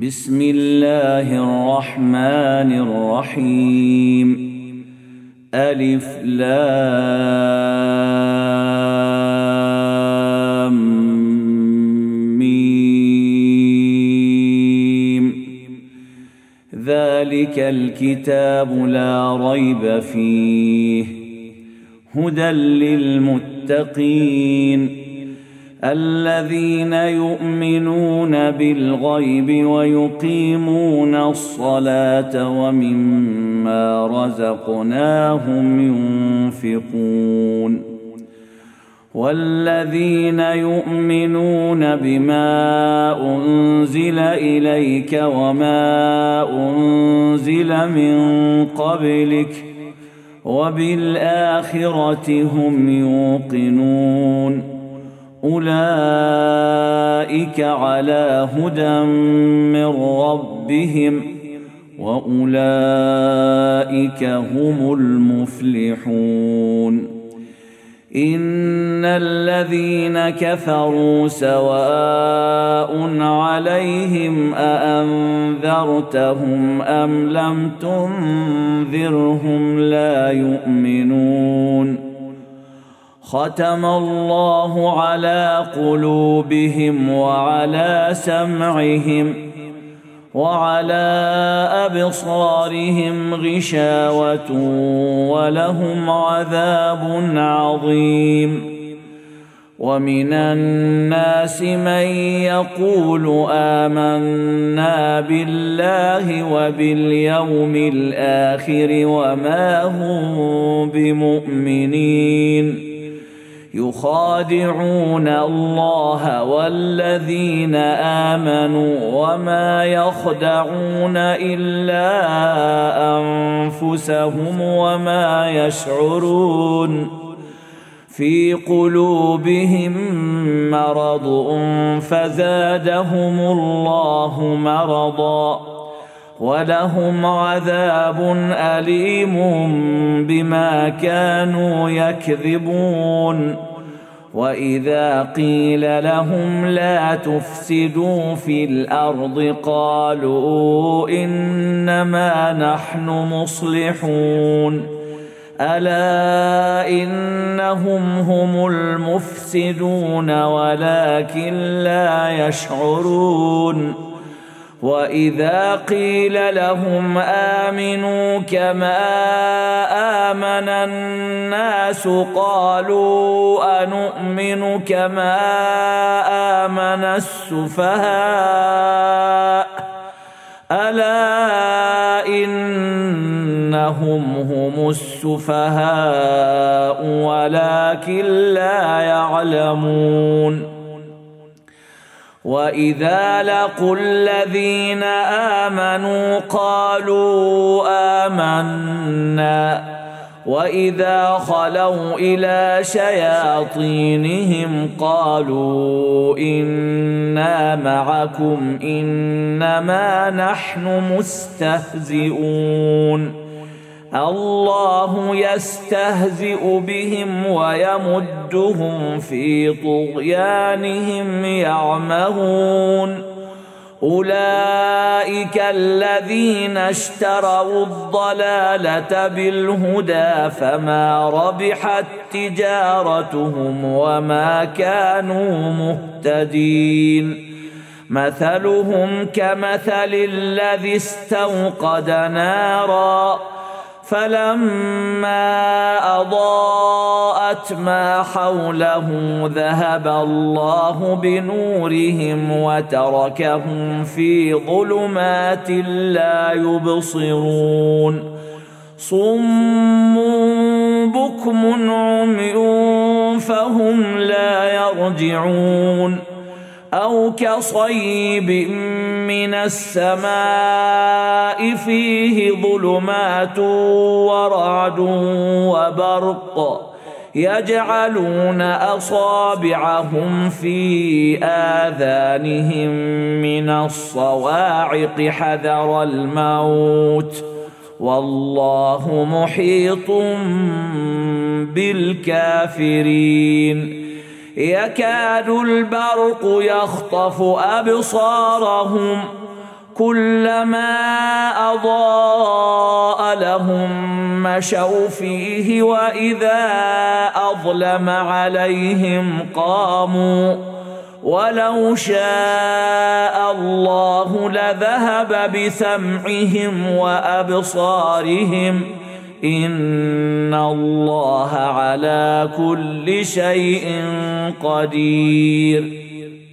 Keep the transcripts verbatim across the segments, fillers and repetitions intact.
بسم الله الرحمن الرحيم. ألف لام ميم. ذلك الكتاب لا ريب فيه هدى للمتقين الذين يؤمنون بالغيب ويقيمون الصلاة ومما رزقناهم ينفقون والذين يؤمنون بما أنزل إليك وما أنزل من قبلك وبالآخرة هم يوقنون أولئك على هدى من ربهم وأولئك هم المفلحون. إن الذين كفروا سواء عليهم أأنذرتهم أم لم تنذرهم لا يؤمنون. ختم الله على قلوبهم وعلى سمعهم وعلى أبصارهم غشاوة ولهم عذاب عظيم. ومن الناس من يقول آمنا بالله وباليوم الآخر وما هم بمؤمنين يخادعون الله والذين آمنوا وما يخدعون إلا أنفسهم وما يشعرون. في قلوبهم مرض فزادهم الله مرضا ولهم عذاب أليم بما كانوا يكذبون. وإذا قيل لهم لا تفسدوا في الأرض قالوا إنما نحن مصلحون ألا إنهم هم المفسدون ولكن لا يشعرون. وإذا قيل لهم آمنوا كما آمن الناس قالوا أنؤمن كما آمن السفهاء ألا إنهم هم السفهاء ولكن لا يعلمون. وإذا لقوا الذين آمنوا قالوا آمنا وإذا خلوا إلى شياطينهم قالوا إنا معكم إنما نحن مستهزئون. الله يستهزئ بهم ويمدهم في طغيانهم يعمهون. أولئك الذين اشتروا الضلالة بالهدى فما ربحت تجارتهم وما كانوا مهتدين. مثلهم كمثل الذي استوقد نارا فلما أضاءت ما حوله ذهب الله بنورهم وتركهم في ظلمات لا يبصرون. صم بكم عمي فهم لا يرجعون. أو كصيب من السماء فيه ظلمات ورعد وبرق يجعلون أصابعهم في آذانهم من الصواعق حذر الموت والله محيط بالكافرين. يكاد البرق يخطف أبصارهم كلما أضاء لهم مشوا فيه وإذا أظلم عليهم قاموا ولو شاء الله لذهب بسمعهم وأبصارهم إن الله على كل شيء قدير.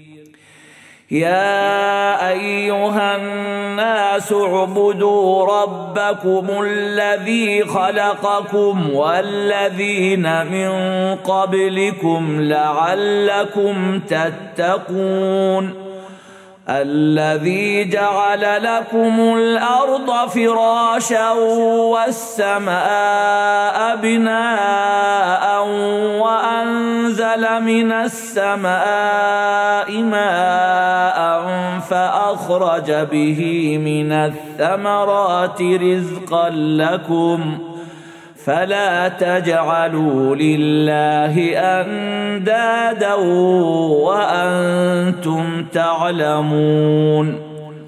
يا أيها الناس اعبدوا ربكم الذي خلقكم والذين من قبلكم لعلكم تتقون الذي جعل لكم الأرض فراشا والسماء بناء وأنزل من السماء ماء فأخرج به من الثمرات رزقا لكم فلا تجعلوا لله أندادا وأنتم تعلمون.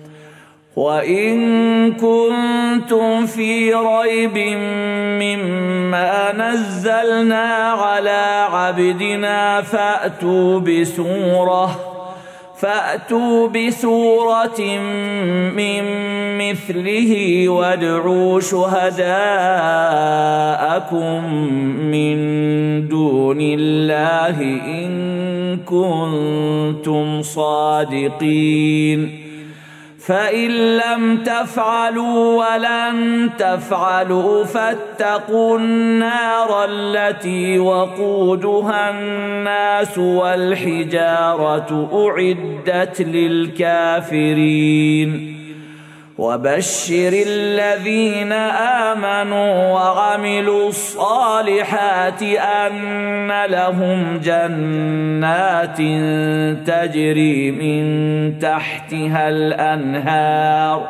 وإن كنتم في ريب مما نزلنا على عبدنا فأتوا بسورة فأتوا بسورة من مثله وادعوا شهداءكم من دون الله إن كنتم صادقين فإن لم تفعلوا ولن تفعلوا فاتقوا النار التي وقودها الناس والحجارة أعدت للكافرين. وبشر الذين آمنوا وعملوا الصالحات أن لهم جنات تجري من تحتها الأنهار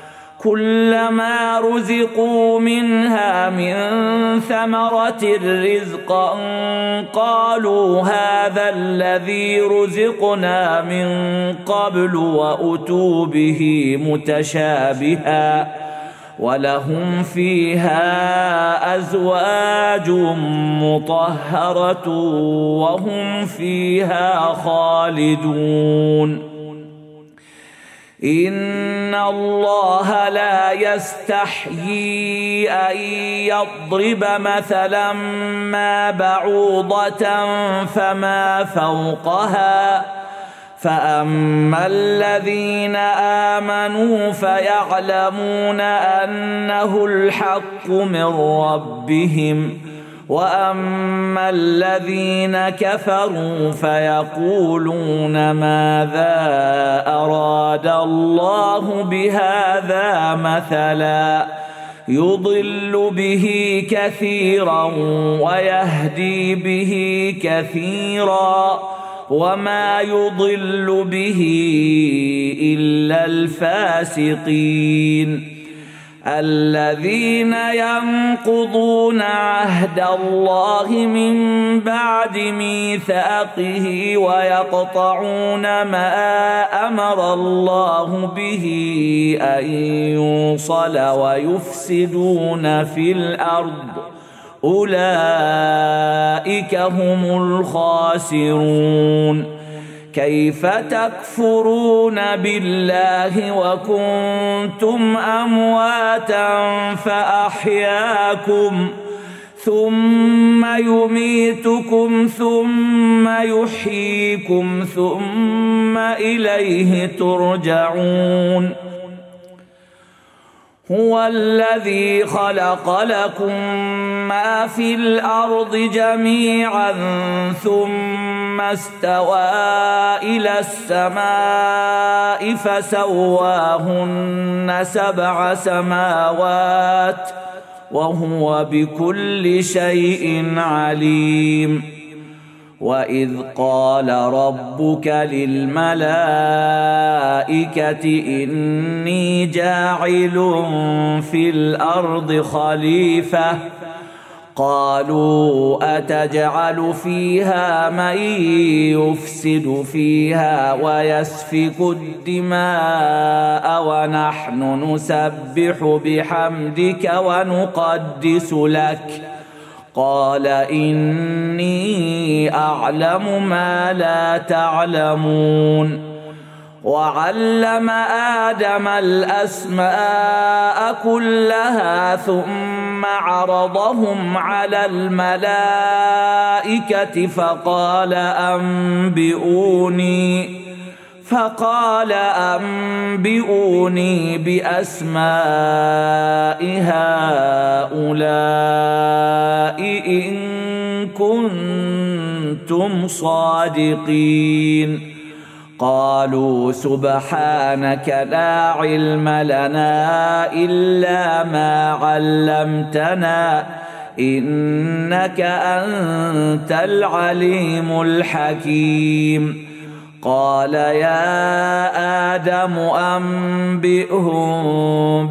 كلما رزقوا منها من ثمرة رزقا قالوا هذا الذي رزقنا من قبل وأتوا به متشابها ولهم فيها أزواج مطهرة وهم فيها خالدون. إن الله لا يستحيي أن يضرب مثلا ما بعوضة فما فوقها فأما الذين آمنوا فيعلمون أنه الحق من ربهم وأما الذين كفروا فيقولون ماذا أراد الله بهذا مثلا يضل به كثيرا ويهدي به كثيرا وما يضل به إلا الفاسقين الذين ينقضون عهد الله من بعد ميثاقه ويقطعون ما أمر الله به أن يوصل ويفسدون في الأرض أولئك هم الخاسرون. كيف تكفرون بالله وكنتم أمواتا فأحياكم ثم يميتكم ثم يحييكم ثم إليه ترجعون. هو الذي خلق لكم ما في الأرض جميعا ثم استوى إلى السماء فسواهن سبع سماوات وهو بكل شيء عليم. وإذ قال ربك للملائكة إني جاعل في الأرض خليفة قالوا أتجعل فيها من يفسد فيها ويسفك الدماء ونحن نسبح بحمدك ونقدس لك قال إني أعلم ما لا تعلمون وعلم آدم الأسماء كلها ثم عرضهم على الملائكة فقال أنبئوني فقال أنبئوني بأسماء هؤلاء إن كنتم صادقين قالوا سبحانك لا علم لنا إلا ما علمتنا إنك أنت العليم الحكيم قال يا آدم أنبئهم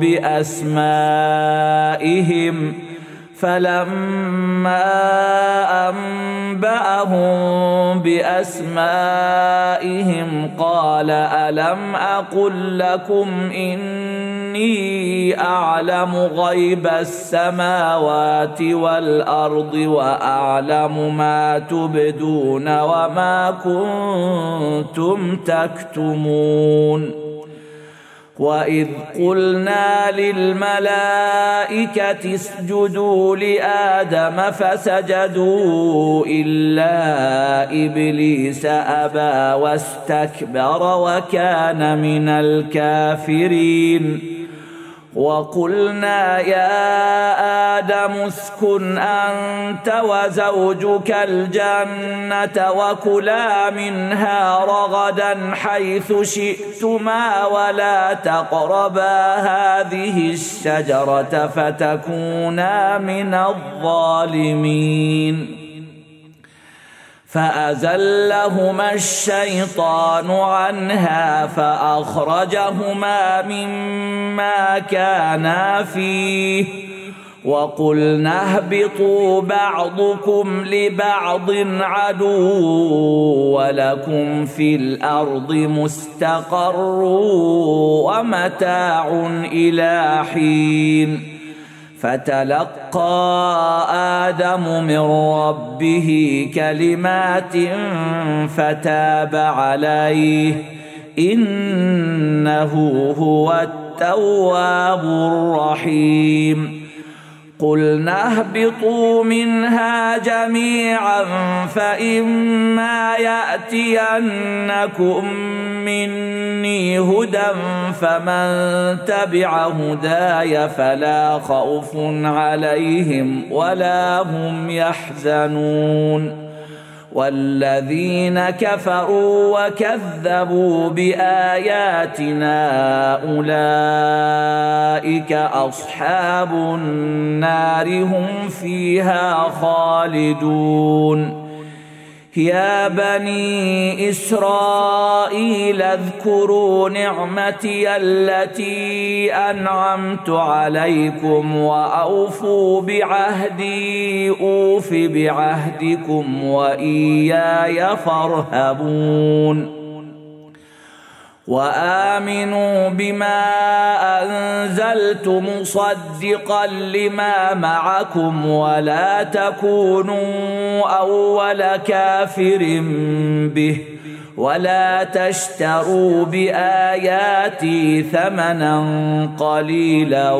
بأسمائهم فلما أنبأهم بأسمائهم قال ألم أقل لكم إني أعلم غيب السماوات والأرض وأعلم ما تبدون وما كنتم تكتمون وإذ قلنا للملائكة اسجدوا لآدم فسجدوا إلا إبليس أبى واستكبر وكان من الكافرين وقلنا يا آدم اسكن أنت وزوجك الجنة وكلا منها رغدا حيث شئتما ولا تقربا هذه الشجرة فتكونا من الظالمين فأزلهما الشيطان عنها فأخرجهما مما كانا فيه وقلنا اهبطوا بعضكم لبعض عدو ولكم في الأرض مستقر ومتاع إلى حين فتلقى آدم من ربه كلمات فتاب عليه إنه هو التواب الرحيم قلنا اهبطوا منها جميعا فإما يأتينكم مني هدى فمن تبع هداي فلا خوف عليهم ولا هم يحزنون والذين كفروا وكذبوا بآياتنا أولئك أصحاب النار هم فيها خالدون يا بني إسرائيل اذكروا نعمتي التي أنعمت عليكم وأوفوا بعهدي أوف بعهدكم وإياي فارهبون وآمنوا بما أنزلت مصدقا لما معكم ولا تكونوا أول كافر به ولا تشتروا بآياتي ثمنا قليلا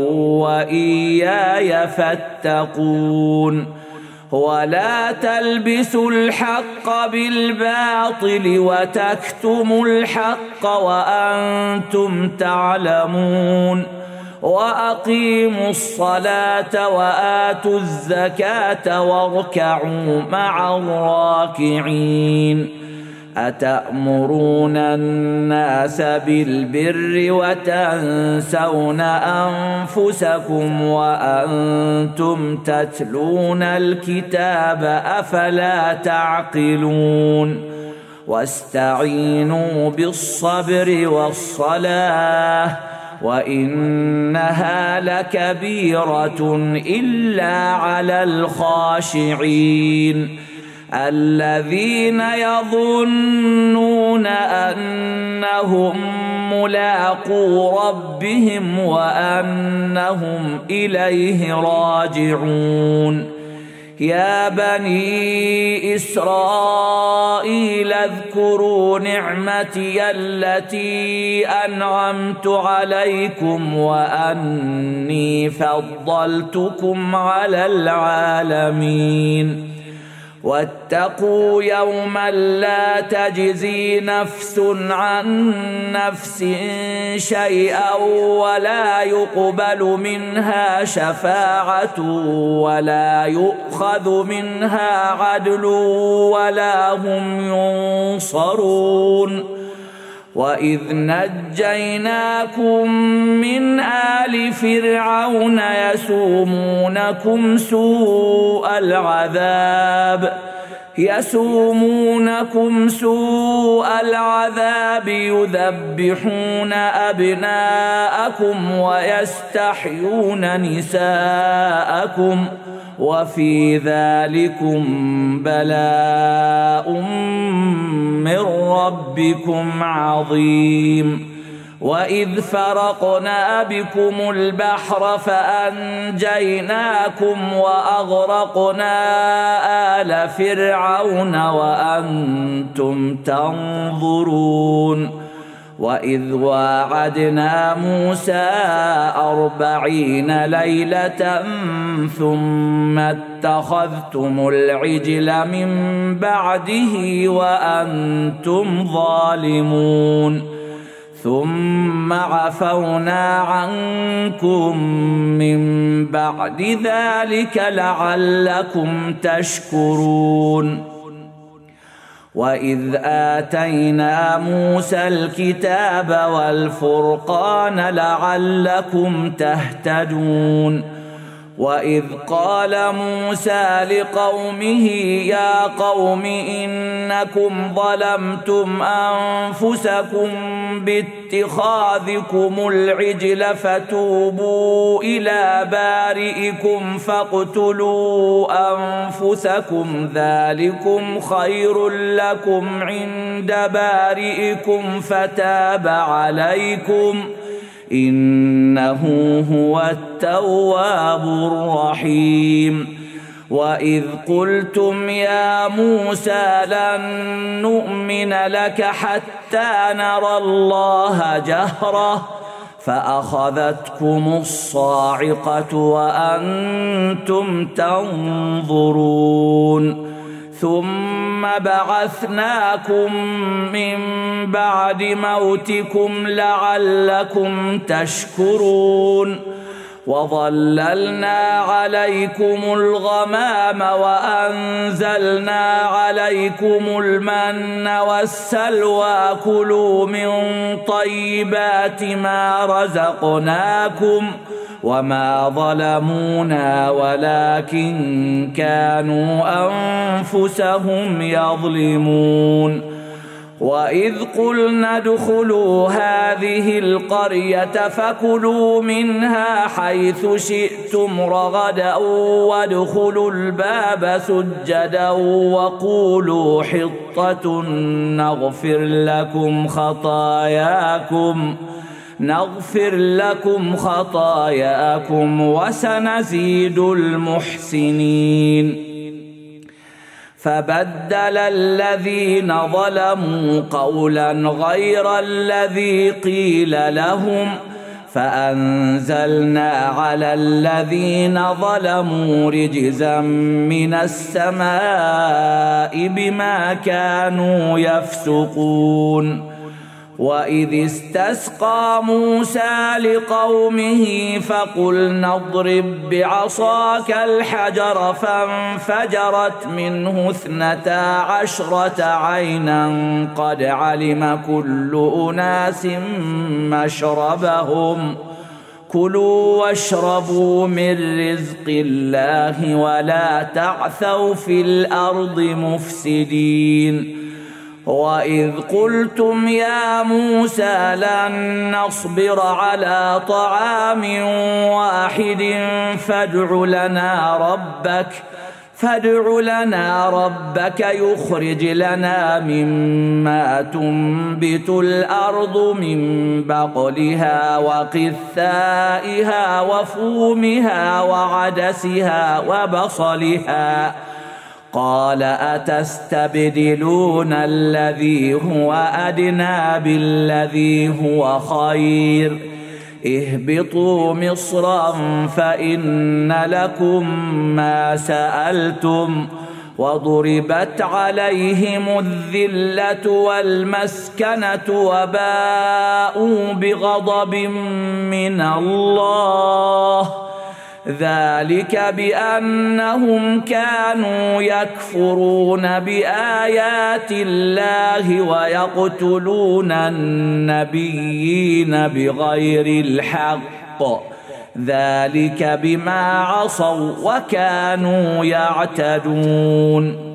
وإياي فاتقون ولا تلبسوا الحق بالباطل وتكتموا الحق وأنتم تعلمون وأقيموا الصلاة وآتوا الزكاة واركعوا مع الراكعين أتأمرون الناس بالبر وتنسون أنفسكم وأنتم تتلون الكتاب أفلا تعقلون واستعينوا بالصبر والصلاة وإنها لكبيرة إلا على الخاشعين الذين يظنون أنهم ملاقو ربهم وأنهم إليه راجعون. يا بني إسرائيل اذكروا نعمتي التي أنعمت عليكم وأني فضلتكم على العالمين. واتقوا يوما لا تجزي نفس عن نفس شيئا ولا يقبل منها شفاعة ولا يؤخذ منها عدل ولا هم ينصرون. وإذ نجيناكم من آل فرعون يسومونكم سوء العذاب يسومونكم سوء العذاب يذبحون أبناءكم ويستحيون نساءكم وفي ذلكم بلاء من ربكم عظيم. وإذ فرقنا بكم البحر فأنجيناكم وأغرقنا آل فرعون وأنتم تنظرون. وإذ واعدنا موسى أربعين ليلة ثم اتخذتم العجل من بعده وأنتم ظالمون ثم عفونا عنكم من بعد ذلك لعلكم تشكرون. وإذ آتينا موسى الكتاب والفرقان لعلكم تهتدون. وإذ قال موسى لقومه يا قوم إنكم ظلمتم أنفسكم باتخاذكم العجل فتوبوا إلى بارئكم فاقتلوا أنفسكم ذلكم خير لكم عند بارئكم فتاب عليكم إنه هو التواب الرحيم. وإذ قلتم يا موسى لن نؤمن لك حتى نرى الله جهرة فأخذتكم الصاعقة وأنتم تنظرون ثم بعثناكم من بعد موتكم لعلكم تشكرون. وظللنا عليكم الغمام وأنزلنا عليكم المن والسلوى كلوا من طيبات ما رزقناكم وما ظلمونا ولكن كانوا أنفسهم يظلمون. وإذ قلنا ادخلوا هذه القرية فكلوا منها حيث شئتم رغدا وادخلوا الباب سجدا وقولوا حطة نغفر لكم خطاياكم نغفر لكم خطاياكم وسنزيد المحسنين. فبدل الذين ظلموا قولا غير الذي قيل لهم فأنزلنا على الذين ظلموا رجزا من السماء بما كانوا يفسقون. وإذ استسقى موسى لقومه فقلنا اضرب بعصاك الحجر فانفجرت منه اثنتا عشرة عينا قد علم كل أناس مشربهم كلوا واشربوا من رزق الله ولا تعثوا في الأرض مفسدين. وإذ قلتم يا موسى لن نصبر على طعام واحد فادع لنا ربك فادع لنا ربك يخرج لنا مما تنبت الأرض من بقلها وقثائها وفومها وعدسها وبصلها قال أتستبدلون الذي هو أدنى بالذي هو خير اهبطوا مصرا فإن لكم ما سألتم وضربت عليهم الذلة والمسكنة وباءوا بغضب من الله ذلك بأنهم كانوا يكفرون بآيات الله ويقتلون النبيين بغير الحق ذلك بما عصوا وكانوا يعتدون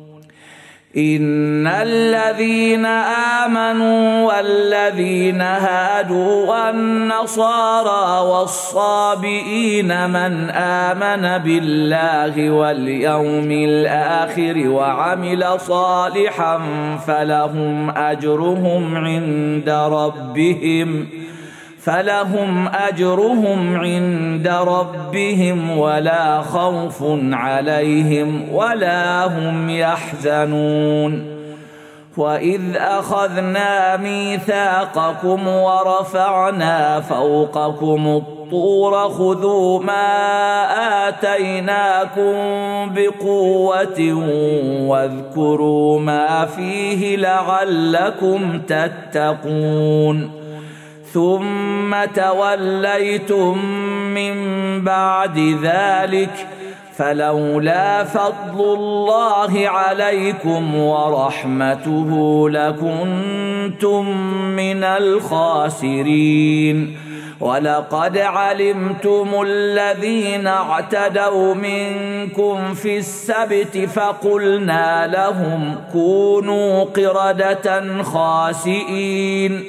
إن الذين آمنوا والذين هادوا والنصارى والصابئين من آمن بالله واليوم الآخر وعمل صالحا فلهم أجرهم عند ربهم فلهم أجرهم عند ربهم ولا خوف عليهم ولا هم يحزنون وإذ أخذنا ميثاقكم ورفعنا فوقكم الطور خذوا ما آتيناكم بقوة واذكروا ما فيه لعلكم تتقون ثم توليتم من بعد ذلك فلولا فضل الله عليكم ورحمته لكنتم من الخاسرين ولقد علمتم الذين اعتدوا منكم في السبت فقلنا لهم كونوا قردة خاسئين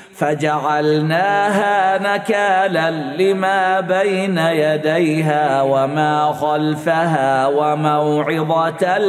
فجعلناها نكالا لما بين يديها وما خلفها وموعظة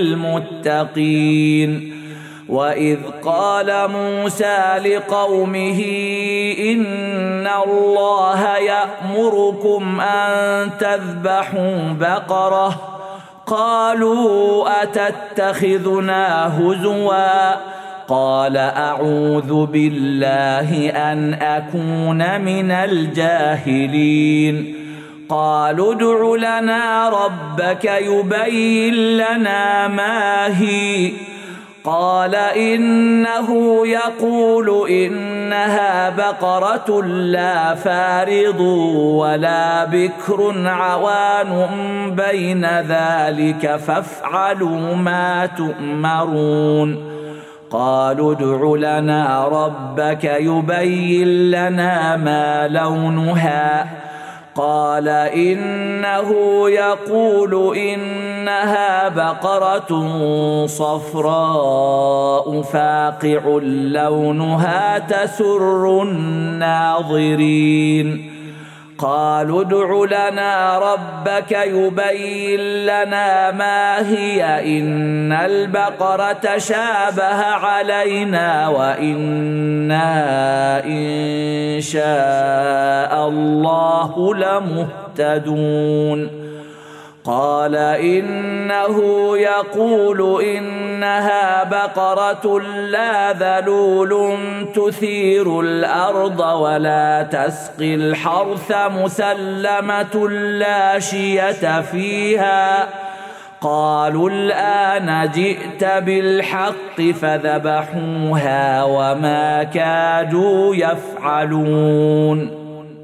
للمتقين وإذ قال موسى لقومه إن الله يأمركم أن تذبحوا بقرة قالوا أتتخذنا هزوا قال أعوذ بالله أن أكون من الجاهلين قالوا ادع لنا ربك يبين لنا ما هي قال إنه يقول إنها بقرة لا فارض ولا بكر عوان بين ذلك فافعلوا ما تؤمرون قالوا ادع لنا ربك يبين لنا ما لونها قال إنه يقول إنها بقرة صفراء فاقع لونها تسر الناظرين قالوا ادع لنا ربك يبين لنا ما هي إن البقرة شابه علينا وإنا إن شاء الله لمهتدون قال إنه يقول إنها بقرة لا ذلول تثير الأرض ولا تسقي الحرث مسلمة لا شية فيها قالوا الآن جئت بالحق فذبحوها وما كادوا يفعلون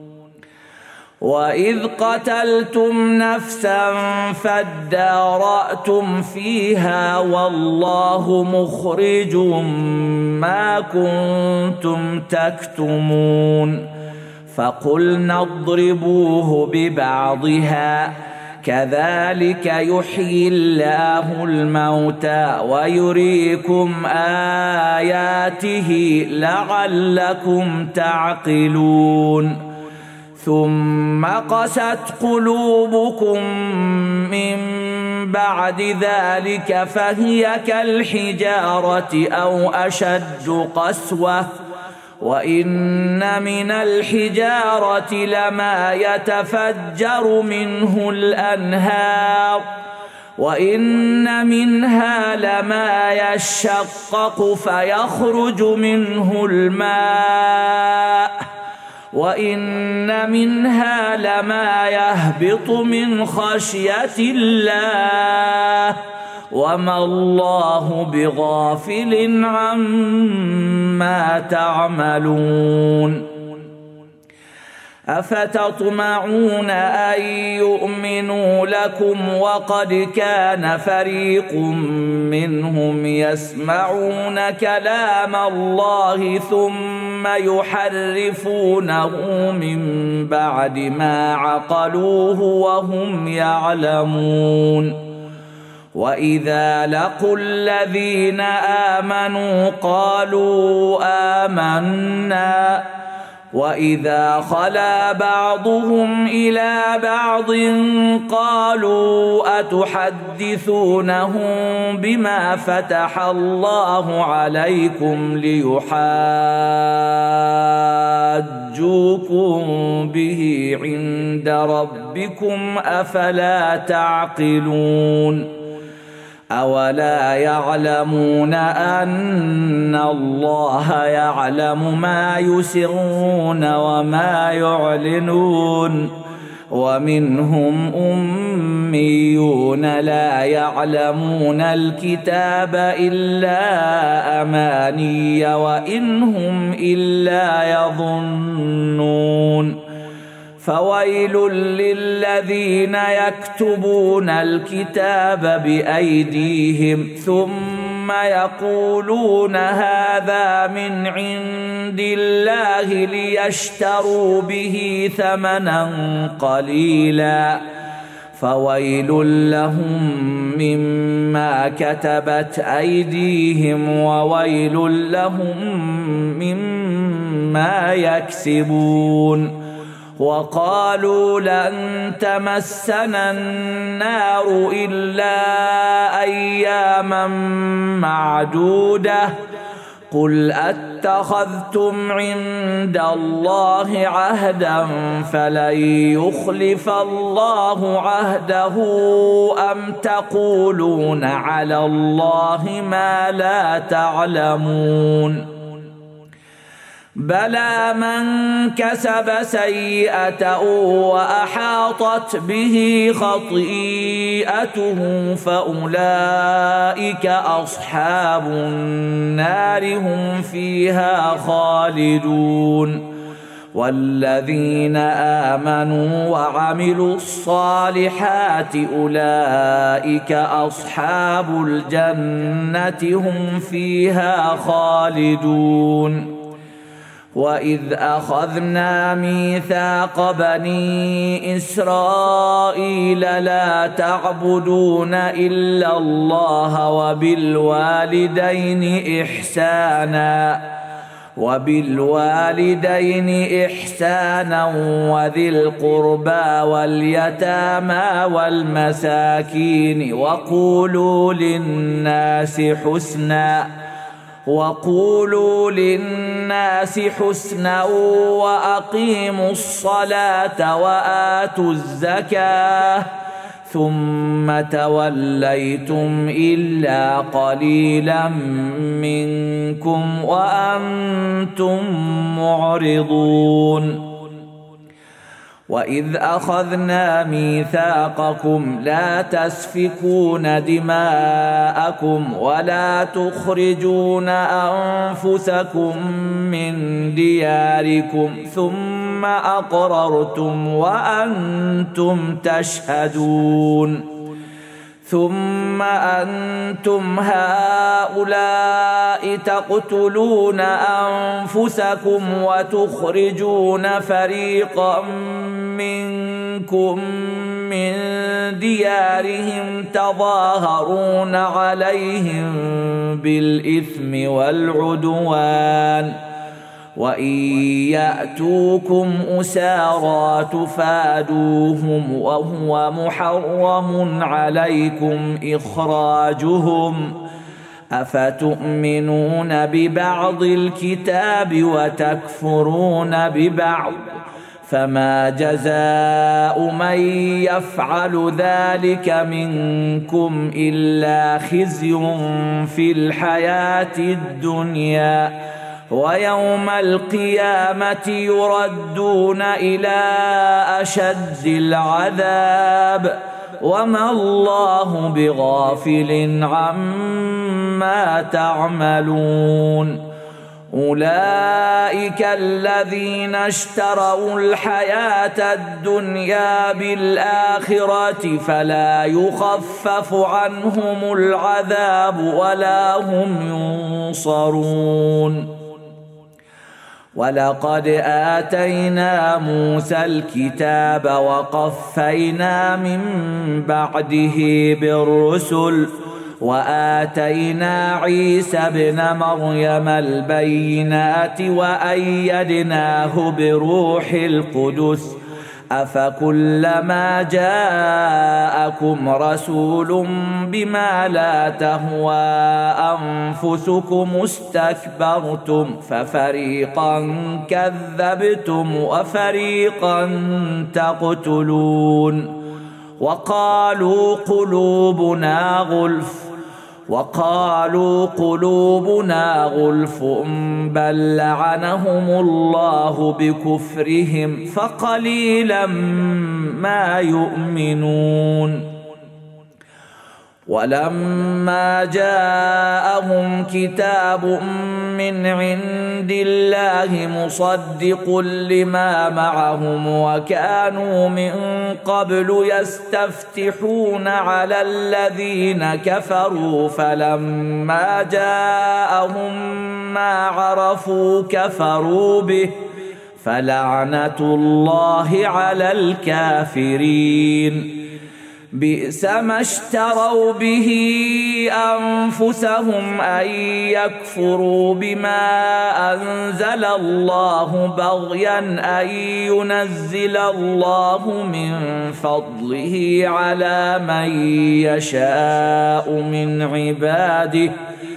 وإذ قتلتم نفسا فادارأتم فيها والله مخرج ما كنتم تكتمون فقلنا اضربوه ببعضها كذلك يحيي الله الموتى ويريكم آياته لعلكم تعقلون ثم قست قلوبكم من بعد ذلك فهي كالحجارة أو أشد قسوة وإن من الحجارة لما يتفجر منه الأنهار وإن منها لما يشقق فيخرج منه الماء وإن منها لما يهبط من خشية الله وما الله بغافل عما تعملون أفتطمعون أن يؤمنوا لكم وقد كان فريق منهم يسمعون كلام الله ثم يحرفونه من بعد ما عقلوه وهم يعلمون وإذا لقوا الذين آمنوا قالوا آمنا وإذا خلا بعضهم إلى بعض قالوا أتحدثونهم بما فتح الله عليكم ليحاجوكم به عند ربكم أفلا تعقلون أولا يعلمون أن الله يعلم ما يسرون وما يعلنون ومنهم أميون لا يعلمون الكتاب إلا أماني وإن هم إلا يظنون فويل للذين يكتبون الكتاب بأيديهم ثم يقولون هذا من عند الله ليشتروا به ثمنا قليلا فويل لهم مما كتبت أيديهم وويل لهم مما يكسبون وقالوا لن تمسنا النار إلا أياما معدودة قل أتخذتم عند الله عهدا فلن يخلف الله عهده أم تقولون على الله ما لا تعلمون بلى من كسب سيئة وأحاطت به خطيئته فأولئك أصحاب النار هم فيها خالدون والذين آمنوا وعملوا الصالحات أولئك أصحاب الجنة هم فيها خالدون وإذ أخذنا ميثاق بني إسرائيل لا تعبدون إلا الله وبالوالدين إحسانا وبالوالدين إحسانا وذي القربى واليتامى والمساكين وقولوا للناس حسنا وقولوا للناس حسنا وأقيموا الصلاة وآتوا الزكاة ثم توليتم إلا قليلا منكم وأنتم معرضون وإذ أخذنا ميثاقكم لا تسفكون دماءكم ولا تخرجون أنفسكم من دياركم ثم أقررتم وأنتم تشهدون ثم أنتم هؤلاء تقتلون أنفسكم وتخرجون فريقا منكم من ديارهم تظاهرون عليهم بالإثم والعدوان وإن يأتوكم أسارى تفادوهم وهو محرم عليكم إخراجهم أفتؤمنون ببعض الكتاب وتكفرون ببعض فما جزاء من يفعل ذلك منكم إلا خزي في الحياة الدنيا ويوم القيامة يردون إلى أشد العذاب وما الله بغافل عما تعملون أولئك الذين اشتروا الحياة الدنيا بالآخرة فلا يخفف عنهم العذاب ولا هم ينصرون ولقد آتينا موسى الكتاب وقفينا من بعده بالرسل وآتينا عيسى ابن مريم البينات وأيدناه بروح القدس أفكلما جاءكم رسول بما لا تهوى أنفسكم استكبرتم ففريقا كذبتم وفريقا تقتلون وقالوا قلوبنا غلف وقالوا قلوبنا غلف بل لعنهم الله بكفرهم فقليلا ما يؤمنون ولما جاءهم كتاب من عند الله مصدق لما معهم وكانوا من قبل يستفتحون على الذين كفروا فلما جاءهم ما عرفوا كفروا به فلعنة الله على الكافرين بئس ما اشتروا به أنفسهم أن يكفروا بما أنزل الله بغيا أن ينزل الله من فضله على من يشاء من عباده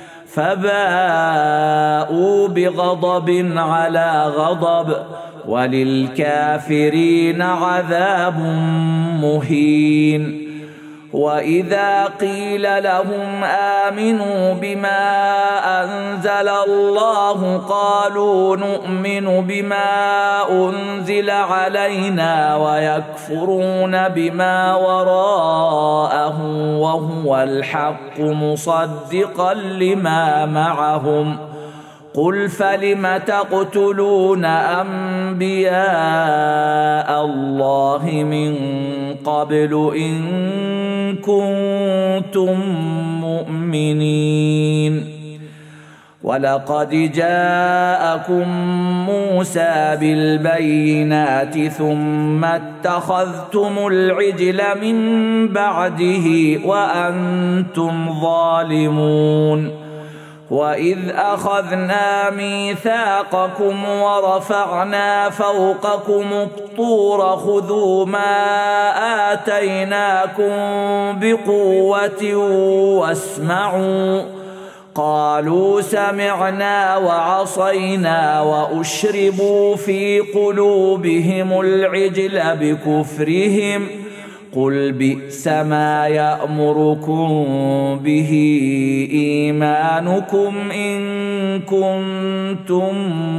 فباءوا بغضب على غضب وللكافرين عذاب مهين وإذا قيل لهم آمنوا بما أنزل الله قالوا نؤمن بما أنزل علينا ويكفرون بما وراءه وهو الحق مصدقا لما معهم قل فلم تقتلون أنبياء الله من قبل إن كنتم مؤمنين ولقد جاءكم موسى بالبينات ثم اتخذتم العجل من بعده وأنتم ظالمون وإذ أخذنا ميثاقكم ورفعنا فوقكم الطور خذوا ما آتيناكم بقوة واسمعوا قالوا سمعنا وعصينا وأشربوا في قلوبهم العجل بكفرهم قل بئس ما يأمركم به إيمانكم إن كنتم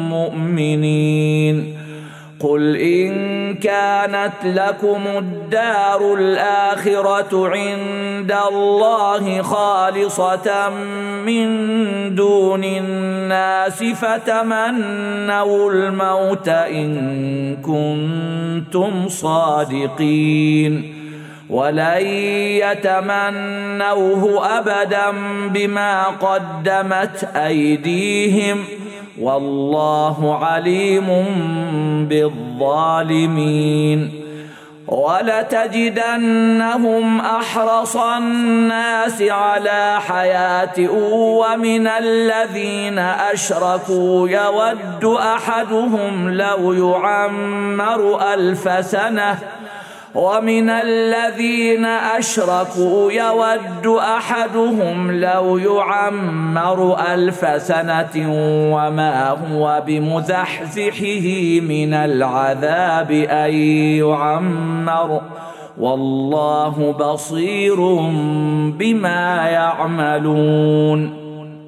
مؤمنين قل إن كانت لكم الدار الآخرة عند الله خالصة من دون الناس فتمنوا الموت إن كنتم صادقين ولن يتمنوه أبدا بما قدمت أيديهم والله عليم بالظالمين ولتجدنهم أحرص الناس على حياة ومن الذين أشركوا يود أحدهم لو يعمر ألف سنة ومن الذين أشركوا يود أحدهم لو يعمر ألف سنة وما هو بمزحزحه من العذاب أن يعمر والله بصير بما يعملون.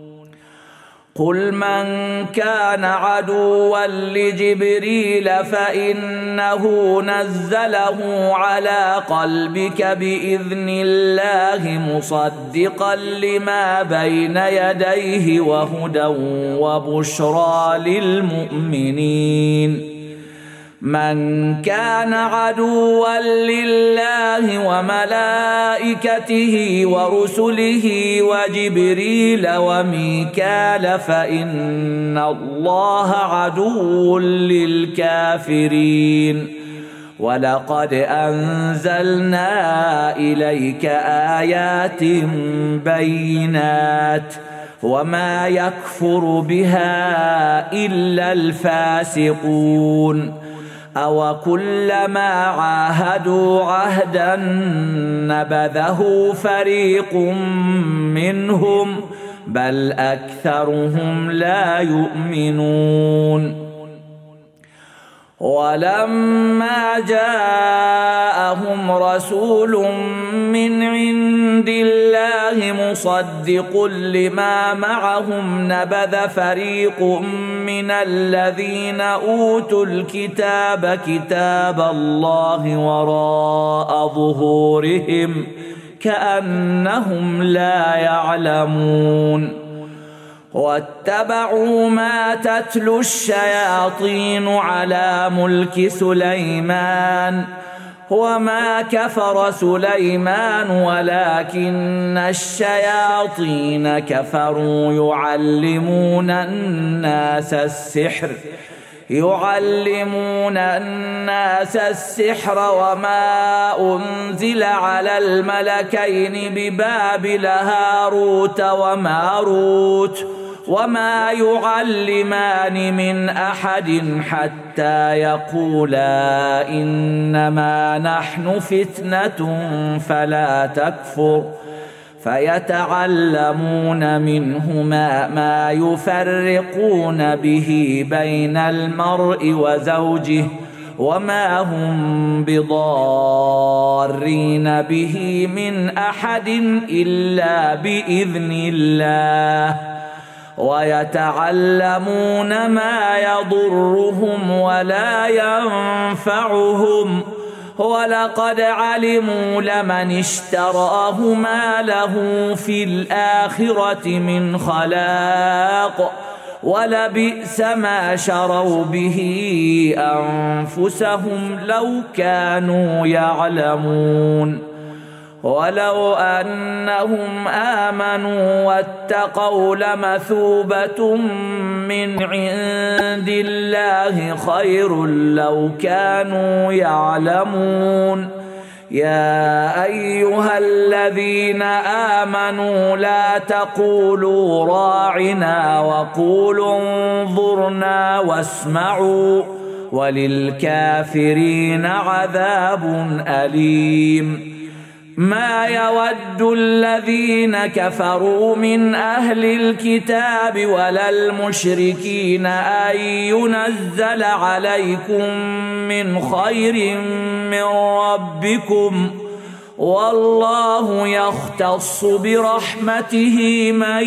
قل من كان عدوا لجبريل فإنه نزله على قلبك بإذن الله مصدقا لما بين يديه وهدى وبشرى للمؤمنين. من كان عدوا لله وملائكته ورسله وجبريل وميكال فإن الله عدو للكافرين. ولقد أنزلنا إليك آيات بينات وما يكفر بها إلا الفاسقون. أو كلما عاهدوا عهدا نبذه فريق منهم بل أكثرهم لا يؤمنون. ولما جاءهم رسول من عند الله مصدق لما معهم نبذ فريق من الذين أوتوا الكتاب كتاب الله وراء ظهورهم كأنهم لا يعلمون. واتبعوا ما تتلو الشياطين على ملك سليمان وما كفر سليمان ولكن الشياطين كفروا يعلمون الناس السحر يعلمون الناس السحر وما أنزل على الملكين ببابل هاروت وماروت وما يعلمان من أحد حتى يقولا إنما نحن فتنة فلا تكفر فيتعلمون منهما ما يفرقون به بين المرء وزوجه وما هم بضارين به من أحد إلا بإذن الله ويتعلمون ما يضرهم ولا ينفعهم ولقد علموا لمن اشتراه ما له في الآخرة من خلاق ولبئس ما شروا به أنفسهم لو كانوا يعلمون. ولو أنهم آمنوا واتقوا لمثوبة من عند الله خير لو كانوا يعلمون. يا أيها الذين آمنوا لا تقولوا راعنا وقولوا انظرنا واسمعوا وللكافرين عذاب أليم. ما يود الذين كفروا من أهل الكتاب ولا المشركين أن ينزل عليكم من خير من ربكم والله يختص برحمته من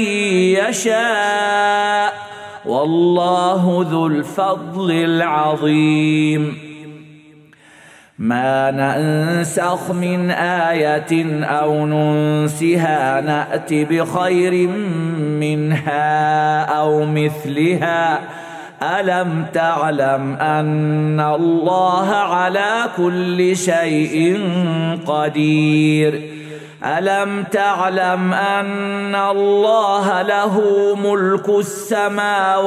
يشاء والله ذو الفضل العظيم. ما ننسخ من آية أو ننسها نأت بخير منها أو مثلها ألم تعلم أن الله على كل شيء قدير ألم تعلم أن الله له ملك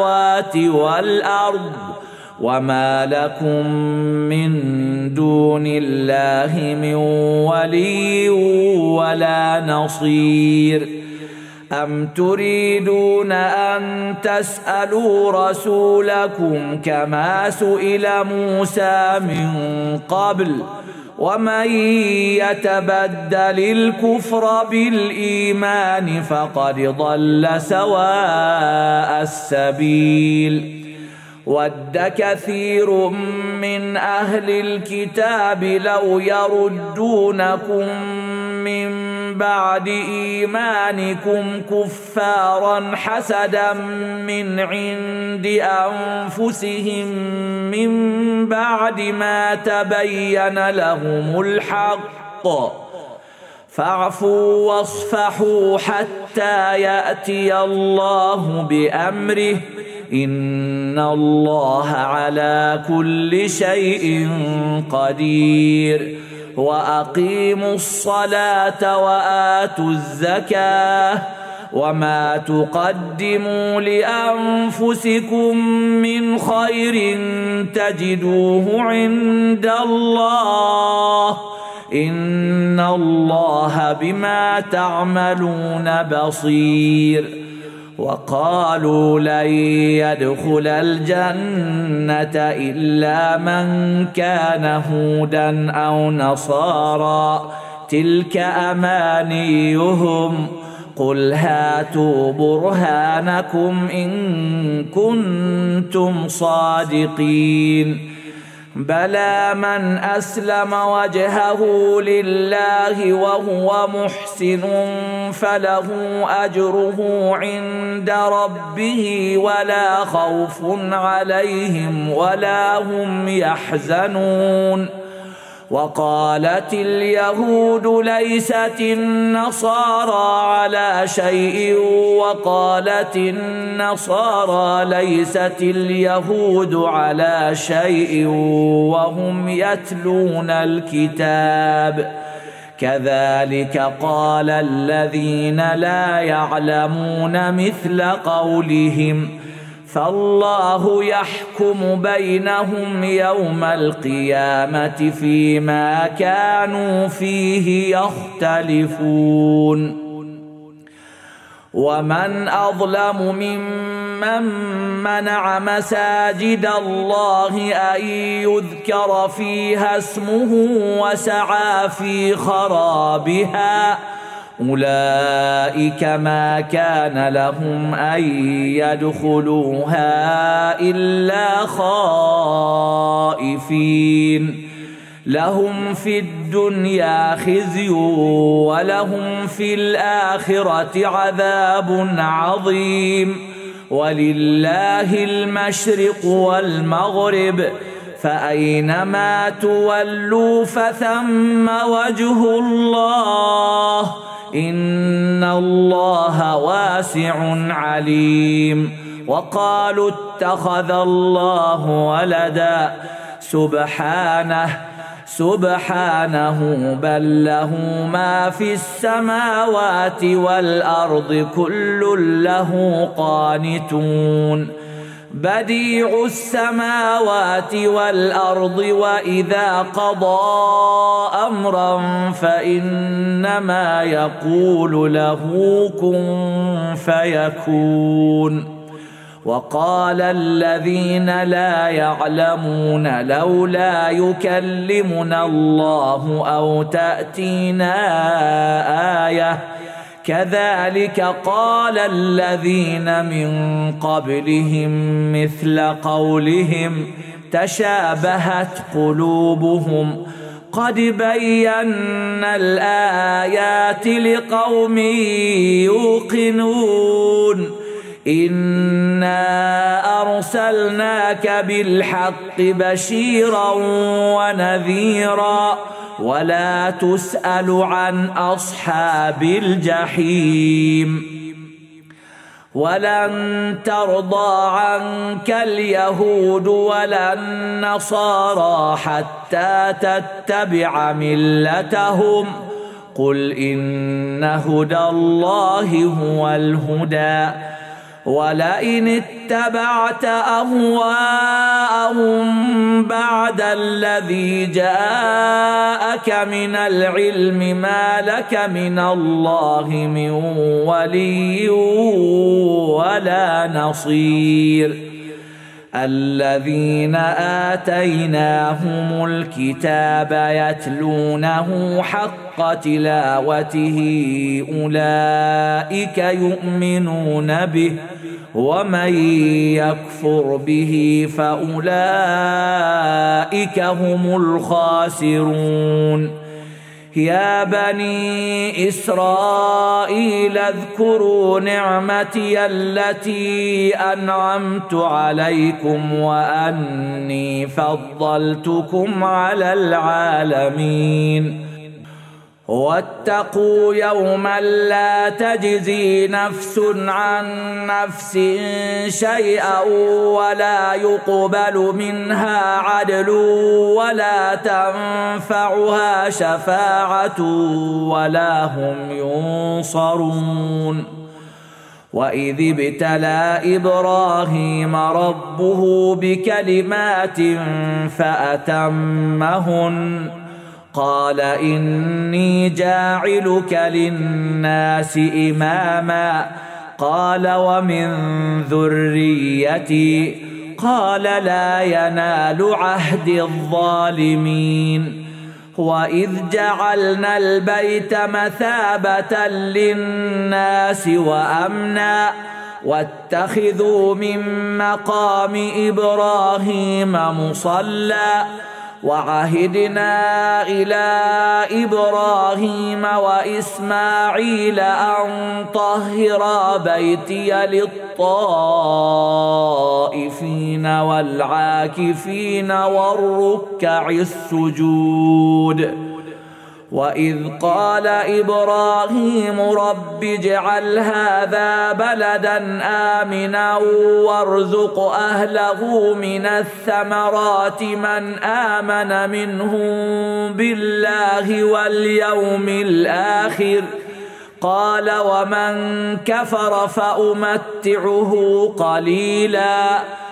السماوات والأرض وما لكم من دون الله من ولي ولا نصير. أم تريدون أن تسألوا رسولكم كما سئل موسى من قبل ومن يتبدل الكفر بالإيمان فقد ضل سواء السبيل. ود كثير من أهل الكتاب لو يردونكم من بعد إيمانكم كفارا حسدا من عند أنفسهم من بعد ما تبين لهم الحق فاعفوا واصفحوا حتى يأتي الله بأمره إن الله على كل شيء قدير. وأقيموا الصلاة وآتوا الزكاة وما تقدموا لأنفسكم من خير تجدوه عند الله إن الله بما تعملون بصير. وقالوا لن يدخل الجنة إلا من كان هودا أو نصارى تلك أمانيهم قل هاتوا برهانكم إن كنتم صادقين. بلى من أسلم وجهه لله وهو محسن فله أجره عند ربه ولا خوف عليهم ولا هم يحزنون. وقالت اليهود ليست النصارى على شيء وقالت النصارى ليست اليهود على شيء وهم يتلون الكتاب كذلك قال الذين لا يعلمون مثل قولهم فالله يحكم بينهم يوم القيامة فيما كانوا فيه يختلفون. ومن أظلم ممن منع مساجد الله أن يذكر فيها اسمه وسعى في خرابها أولئك ما كان لهم أن يدخلوها إلا خائفين لهم في الدنيا خزي ولهم في الآخرة عذاب عظيم. ولله المشرق والمغرب فأينما تولوا فثم وجه الله إن الله واسع عليم. وقالوا اتخذ الله ولدا سبحانه سبحانه بل له ما في السماوات والأرض كل له قانتون. بديع السماوات والأرض وإذا قضى أمرا فإنما يقول له كن فيكون. وقال الذين لا يعلمون لولا يكلمنا الله أو تأتينا آية كذلك قال الذين من قبلهم مثل قولهم تشابهت قلوبهم قد بينا الآيات لقوم يوقنون. إنا أرسلناك بالحق بشيرا ونذيرا ولا تسأل عن أصحاب الجحيم. ولن ترضى عنك اليهود ولا النصارى حتى تتبع ملتهم قل إن هدى الله هو الهدى ولئن اتبعت أهواءهم بعد الذي جاءك من العلم ما لك من الله من ولي ولا نصير. الذين آتيناهم الكتاب يتلونه حق تلاوته أولئك يؤمنون به ومن يكفر به فأولئك هم الخاسرون. يا بني إسرائيل اذكروا نعمتي التي أنعمت عليكم وأني فضلتكم على العالمين. واتقوا يوما لا تجزي نفس عن نفس شيئا ولا يقبل منها عدل ولا تنفعها شفاعة ولا هم ينصرون. وإذ ابتلى إبراهيم ربه بكلمات فأتمهن قال إني جاعلك للناس إماما قال ومن ذريتي قال لا ينال عهد الظالمين. وإذ جعلنا البيت مثابة للناس وأمنا واتخذوا من مقام إبراهيم مصلى وعهدنا إلى إبراهيم وإسماعيل أن طهرا بيتي للطائفين والعاكفين والركع السجود. وإذ قال إبراهيم رب اجعل هذا بلدا آمنا وارزق أهله من الثمرات من آمن منهم بالله واليوم الآخر قال ومن كفر فأمتعه قليلا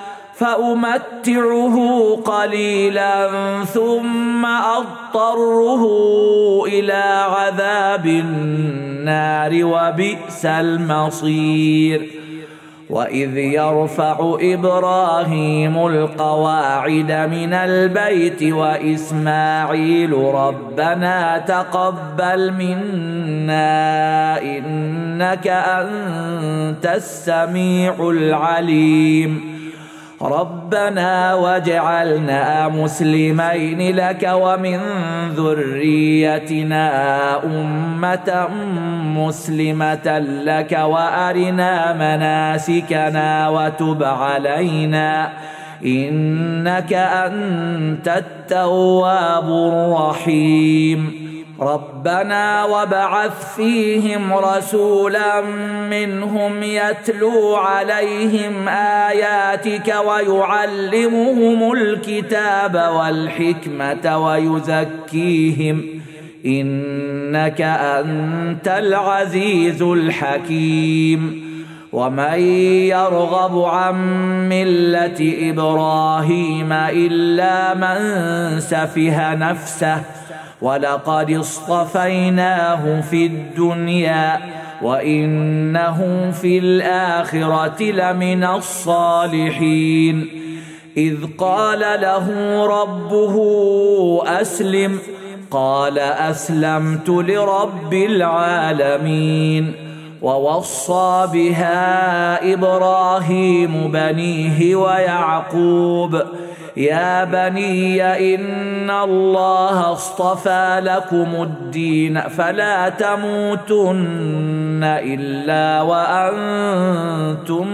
فأمتعه قليلا ثم أضطره إلى عذاب النار وبئس المصير. وإذ يرفع إبراهيم القواعد من البيت وإسماعيل ربنا تقبل منا إنك أنت السميع العليم. ربنا واجعلنا مسلمين لك ومن ذريتنا أمة مسلمة لك وأرنا مناسكنا وتب علينا إنك أنت التواب الرحيم. ربنا وابعث فيهم رسولا منهم يتلو عليهم آياتك ويعلمهم الكتاب والحكمة ويزكيهم إنك أنت العزيز الحكيم. ومن يرغب عن ملة إبراهيم إلا من سفه نفسه ولقد اصطفيناه في الدنيا وإنه في الآخرة لمن الصالحين. إذ قال له ربه أسلم قال أسلمت لرب العالمين. ووصى بها إبراهيم بنيه ويعقوب يا بني إن الله اصطفى لكم الدين فلا تموتن إلا وأنتم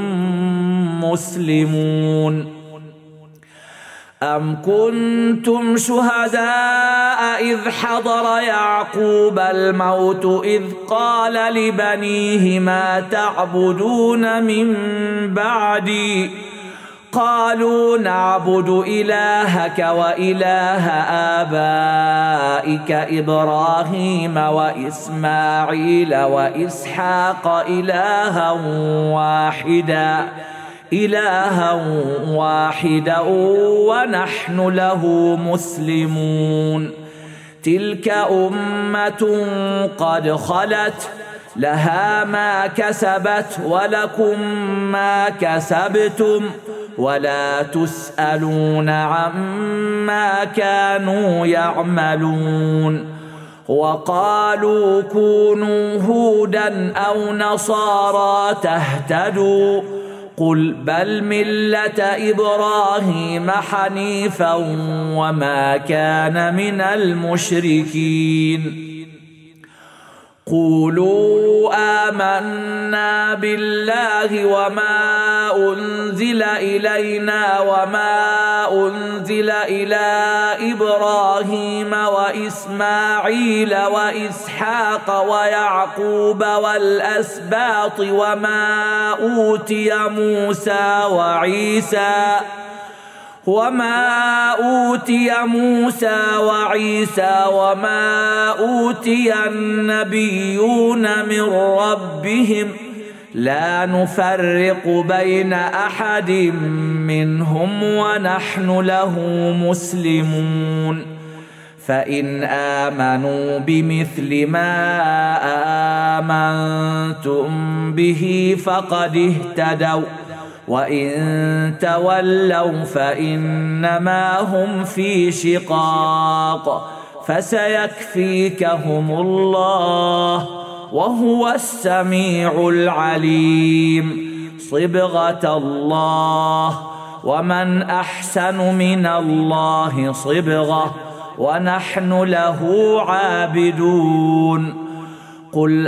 مسلمون. أم كنتم شهداء إذ حضر يعقوب الموت إذ قال لبنيه ما تعبدون من بعدي قالوا نعبد إلهك وإله أولئك إبراهيم وإسماعيل وإسحاق إلها واحدا إلها واحدا ونحن له مسلمون تلك أمة قد خلت لها ما كسبت ولكم ما كسبتم ولا تسألون عما كانوا يعملون وقالوا كونوا هودا أو نصارى تهتدوا قل بل ملة إبراهيم حنيفا وما كان من المشركين قولوا آمنا بالله وما أنزل إلينا وما أنزل إلى إبراهيم وإسماعيل وإسحاق ويعقوب والأسباط وما أوتي موسى وعيسى وما أوتي موسى وعيسى وما أوتي النبيون من ربهم لا نفرق بين أحد منهم ونحن له مسلمون فإن آمنوا بمثل ما آمنتم به فقد اهتدوا وإن تولوا فإنما هم في شقاق فسيكفيكهم الله وهو السميع العليم صبغة الله ومن أحسن من الله صبغة ونحن له عابدون قل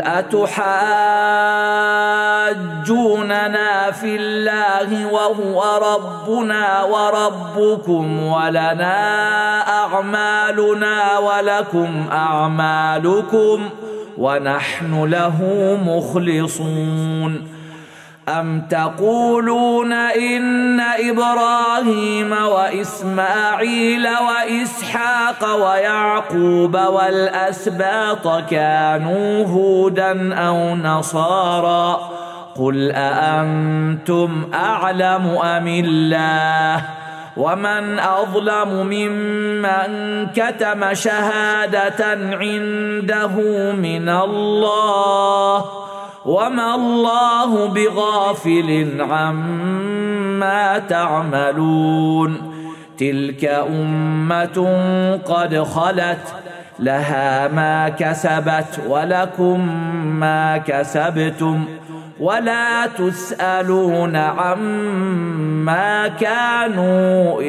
أتحاجوننا في الله وهو ربنا وربكم ولنا أعمالنا ولكم أعمالكم ونحن له مخلصون أم تقولون إن إبراهيم وإسماعيل وإسحاق ويعقوب والأسباط كانوا هودا أو نصارى قل أأنتم أعلم أم الله ومن أظلم ممن كتم شهادة عنده من الله وما الله بغافل عما تعملون تلك أمة قد خلت لها ما كسبت ولكم ما كسبتم ولا تسألون عما كانوا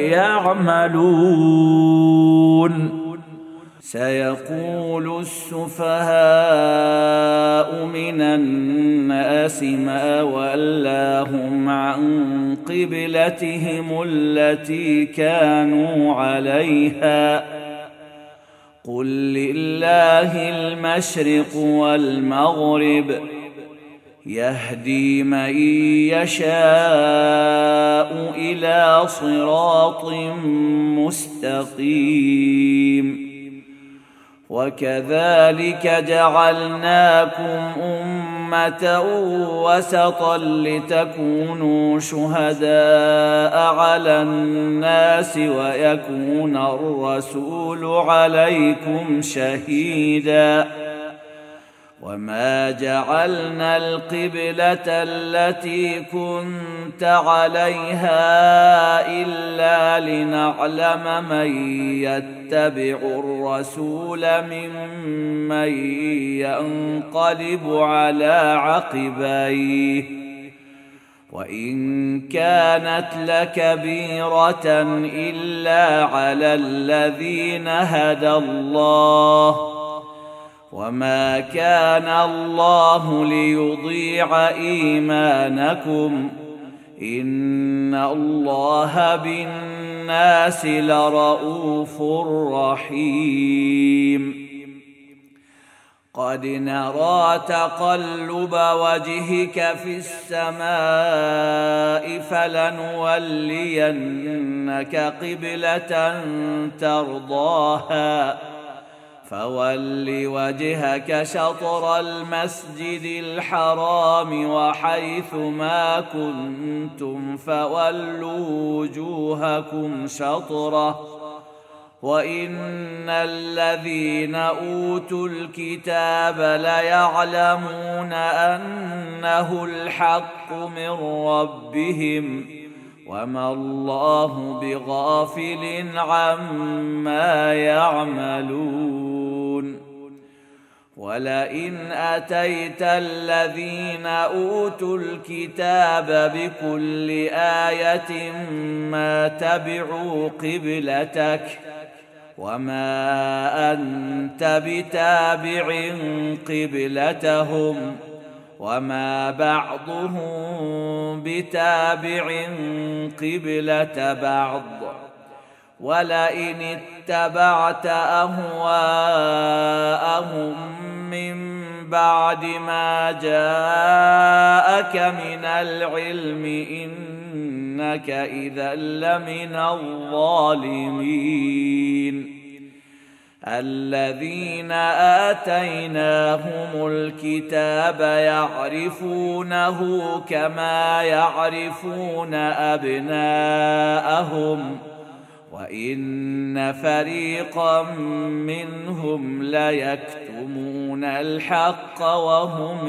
يعملون سيقول السفهاء من الناس ما ولاهم عن قبلتهم التي كانوا عليها قل لله المشرق والمغرب يهدي من يشاء إلى صراط مستقيم وكذلك جعلناكم أمة وسطا لتكونوا شهداء على الناس ويكون الرسول عليكم شهيدا وما جعلنا القبلة التي كنت عليها إلا لنعلم من يتبع الرسول ممن ينقلب على عقبيه وإن كانت لكبيرة إلا على الذين هدى الله وما كان الله ليضيع إيمانكم إن الله بالناس لرءوف رحيم قد نرى تقلب وجهك في السماء فلنولينك قبلة ترضاها فول وجهك شطر المسجد الحرام وحيث ما كنتم فولوا وجوهكم شطره وإن الذين أوتوا الكتاب ليعلمون أنه الحق من ربهم وما الله بغافل عما يعملون. ولئن أتيت الذين أوتوا الكتاب بكل آية ما تبعوا قبلتك وما أنت بتابع قبلتهم وما بعضهم بتابع قبلة بعض. ولئن اتبعت أهواءهم من بعد ما جاءك من العلم إنك إذا لمن الظالمين. الذين آتيناهم الكتاب يعرفونه كما يعرفون أبناءهم وإن فريقا منهم ليكتمون الحق وهم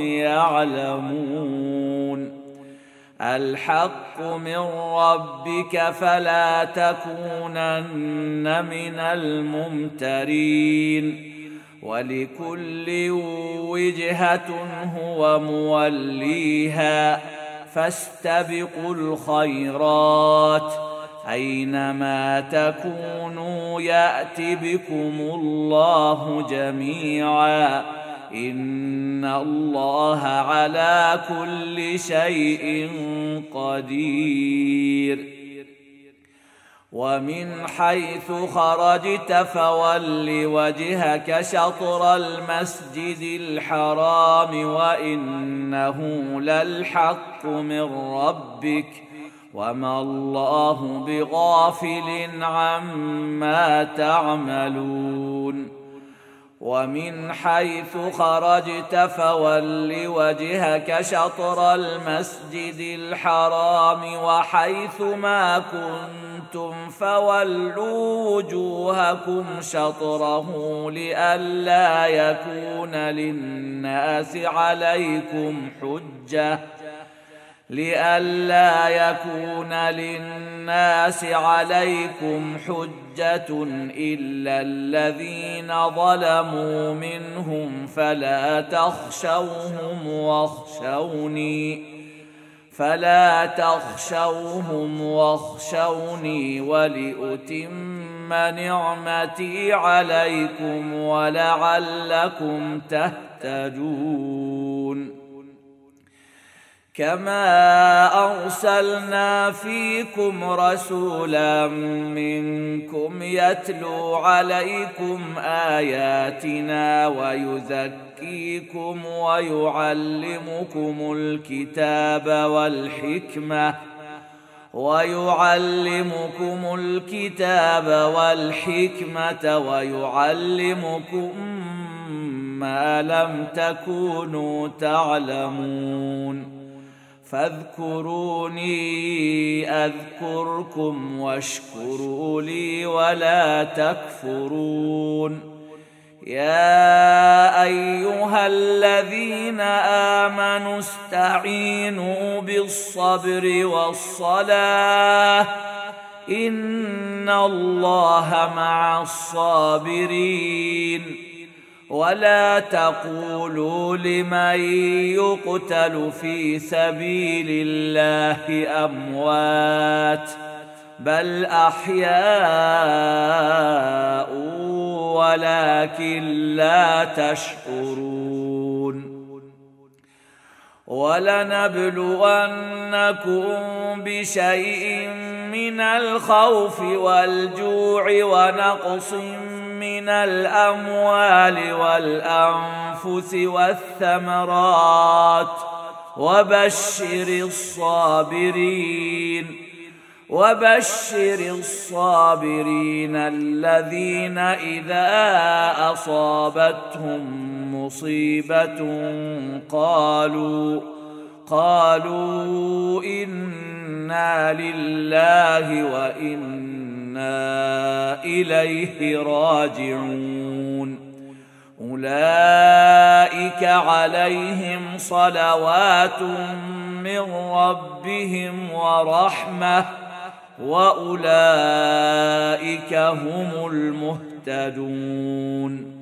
يعلمون. الحق من ربك فلا تكونن من الممترين. ولكل وجهة هو موليها فاستبقوا الخيرات أينما تكونوا يأت بكم الله جميعا إن الله على كل شيء قدير. ومن حيث خرجت فول وجهك شطر المسجد الحرام وإنه للحق من ربك وما الله بغافل عما تعملون. ومن حيث خرجت فول وجهك شطر المسجد الحرام وحيث ما كنتم فولوا وجوهكم شطره لئلا يكون للناس عليكم حجة لئلا يكون للناس عليكم حجة إلا الذين ظلموا منهم فلا تخشوهم واخشوني فلا تخشوهم واخشوني ولأتم نعمتي عليكم ولعلكم تهتدون. كما أرسلنا فيكم رسولا منكم يتلو عليكم آياتنا ويزكيكم ويعلمكم الكتاب والحكمة ويعلمكم الكتاب والحكمة ويعلمكم ما لم تكونوا تعلمون. فاذكروني أذكركم واشكروا لي ولا تكفرون. يا أيها الذين آمنوا استعينوا بالصبر والصلاة إن الله مع الصابرين. ولا تقولوا لمن يقتل في سبيل الله أموات بل أحياء ولكن لا تشعرون. ولنبلونكم بشيء من الخوف والجوع ونقص من الأموال والأنفس والثمرات وبشر الصابرين. وبشر الصابرين الذين إذا أصابتهم مصيبة قالوا قالوا إنا لله وإنا إليه راجعون أولئك عليهم صلوات من ربهم ورحمة وأولئك هم المهتدون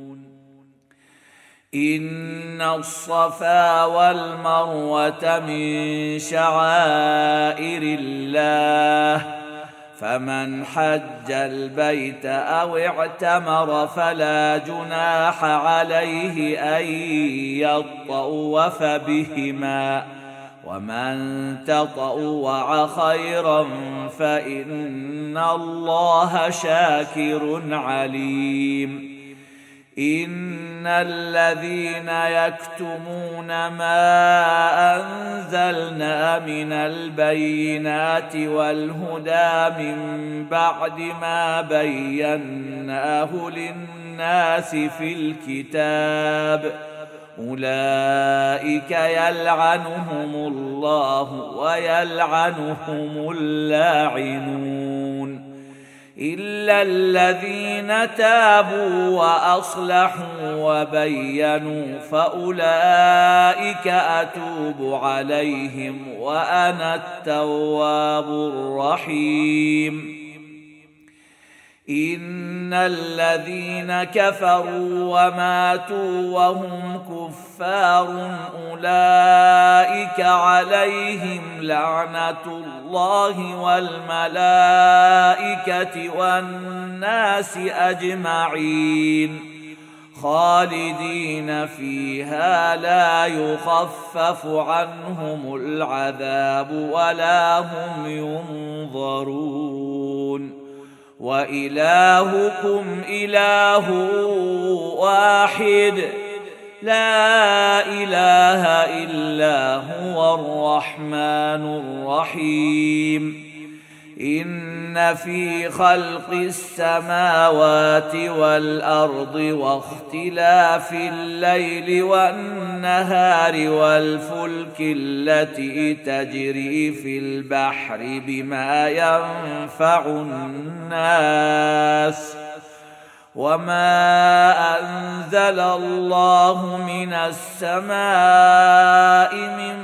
إن الصفا والمروة من شعائر الله فمن حج البيت أو اعتمر فلا جناح عليه أن يطوف بهما ومن تطوع خيرا فإن الله شاكر عليم إن الذين يكتمون ما أنزلنا من البينات والهدى من بعد ما بيناه للناس في الكتاب أولئك يلعنهم الله ويلعنهم اللاعنون إلا الذين تابوا وأصلحوا وبينوا فأولئك أتوب عليهم وأنا التواب الرحيم إن الذين كفروا وماتوا وهم كفار أولئك عليهم لعنة الله والملائكة والناس أجمعين خالدين فيها لا يخفف عنهم العذاب ولا هم ينظرون وإلهكم إله واحد لا إله إلا هو الرحمن الرحيم إن في خلق السماوات والأرض واختلاف الليل والنهار والفلك التي تجري في البحر بما ينفع الناس وما أنزل الله من السماء من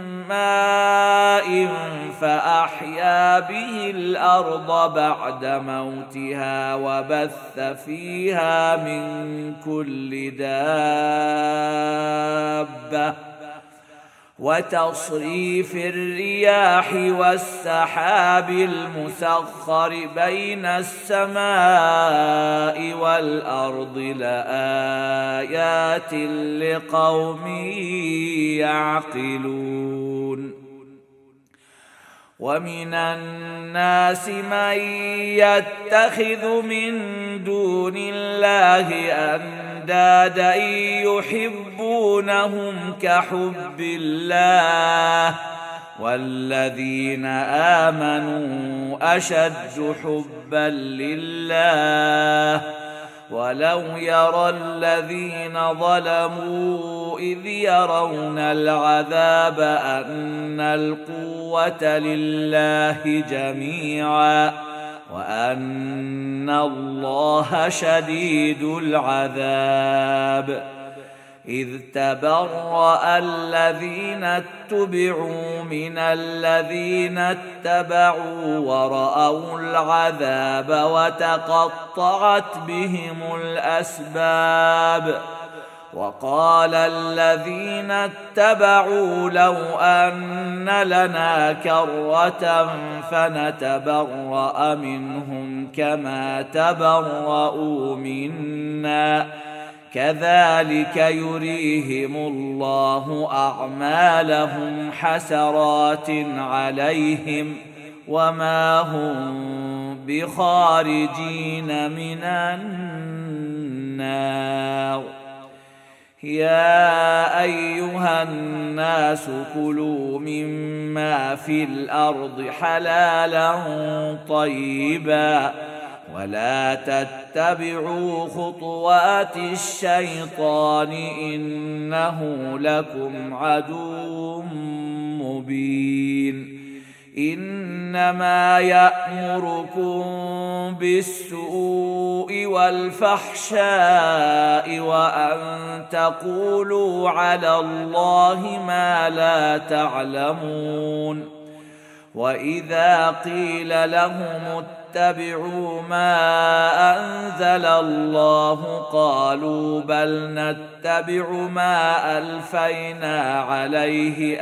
ماء فأحيا به الأرض بعد موتها وبث فيها من كل دابة وتصريف الرياح والسحاب المسخر بين السماء والأرض لآيات لقوم يعقلون ومن الناس من يتخذ من دون الله أندادا يحبونهم كحب الله والذين آمنوا أشد حبا لله ولو يرى الذين ظلموا إذ يرون العذاب أن القوة لله جميعا وأن الله شديد العذاب إذ تبرأ الذين اتبعوا من الذين اتبعوا ورأوا العذاب وتقطعت بهم الأسباب وقال الذين اتبعوا لو أن لنا كرة فنتبرأ منهم كما تبرأوا منا كذلك يريهم الله أعمالهم حسرات عليهم وما هم بخارجين من النار يا أيها الناس كلوا مما في الأرض حلالا طيبا ولا تتبعوا خطوات الشيطان إنه لكم عدو مبين إنما يأمركم بالسوء والفحشاء وأن تقولوا على الله ما لا تعلمون وإذا قيل لهم اتبعوا ما أنزل الله قالوا بل نتبع ما ألفينا عليه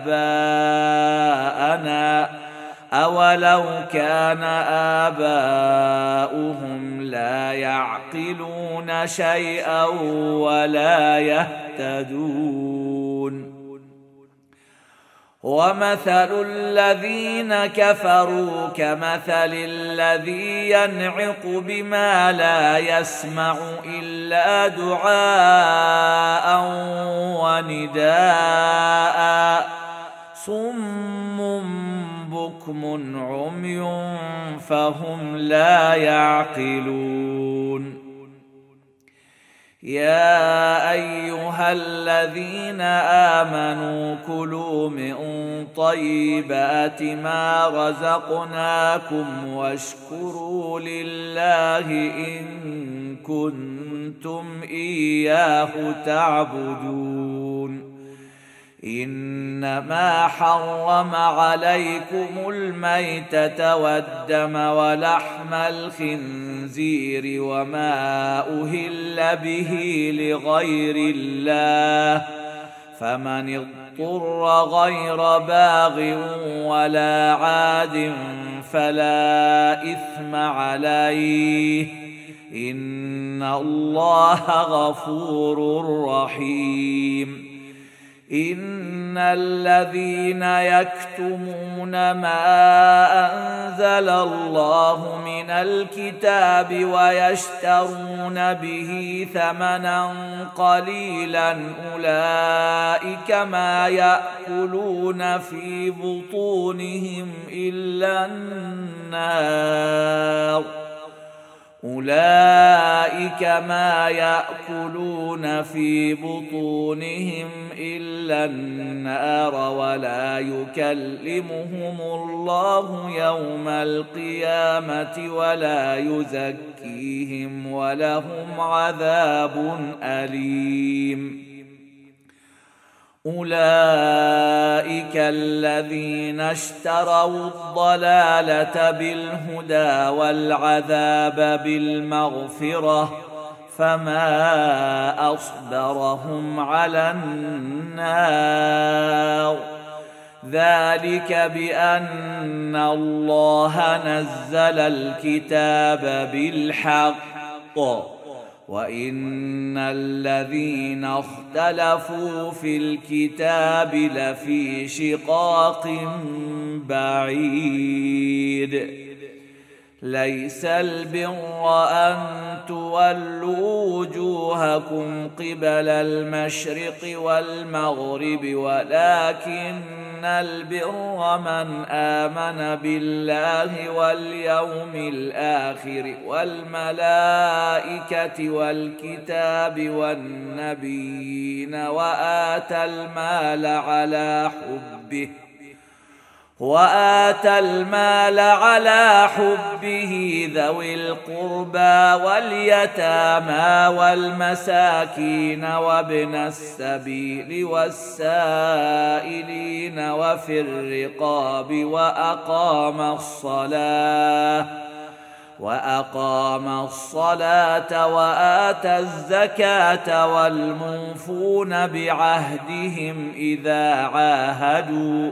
آباءنا أولو كان آباؤهم لا يعقلون شيئا ولا يهتدون ومثل الذين كفروا كمثل الذي ينعق بما لا يسمع إلا دعاء ونداء صم بكم عمي فهم لا يعقلون يا أيها الذين آمنوا كلوا من طيبات ما رزقناكم واشكروا لله إن كنتم إياه تعبدون إنما حرم عليكم الميتة والدم ولحم الخنزير وما أهل به لغير الله فمن اضطر غير باغ ولا عاد فلا إثم عليه إن الله غفور رحيم إن الذين يكتمون ما أنزل الله من الكتاب ويشترون به ثمنا قليلا أولئك ما يأكلون في بطونهم إلا النار أولئك ما يأكلون في بطونهم إلا النار ولا يكلمهم الله يوم القيامة ولا يزكيهم ولهم عذاب أليم أولئك الذين اشتروا الضلالة بالهدى والعذاب بالمغفرة فما أصبرهم على النار ذلك بأن الله نزل الكتاب بالحق وإن الذين اختلفوا في الكتاب لفي شقاق بعيد ليس البر أن تولوا وجوهكم قبل المشرق والمغرب ولكن البر من آمن بالله واليوم الآخر والملائكة والكتاب والنبيين وآتى المال على حبه وآتى المال على حبه ذوي القربى واليتامى والمساكين وابن السبيل والسائلين وفي الرقاب وأقام الصلاة وأقام الصلاة وآتى الزكاة والموفون بعهدهم إذا عاهدوا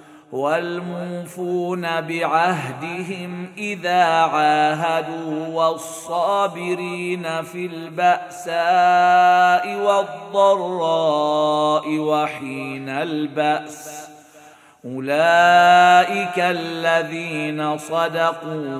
والموفون بعهدهم إذا عاهدوا والصابرين في البأساء والضراء وحين البأس أولئك الذين صدقوا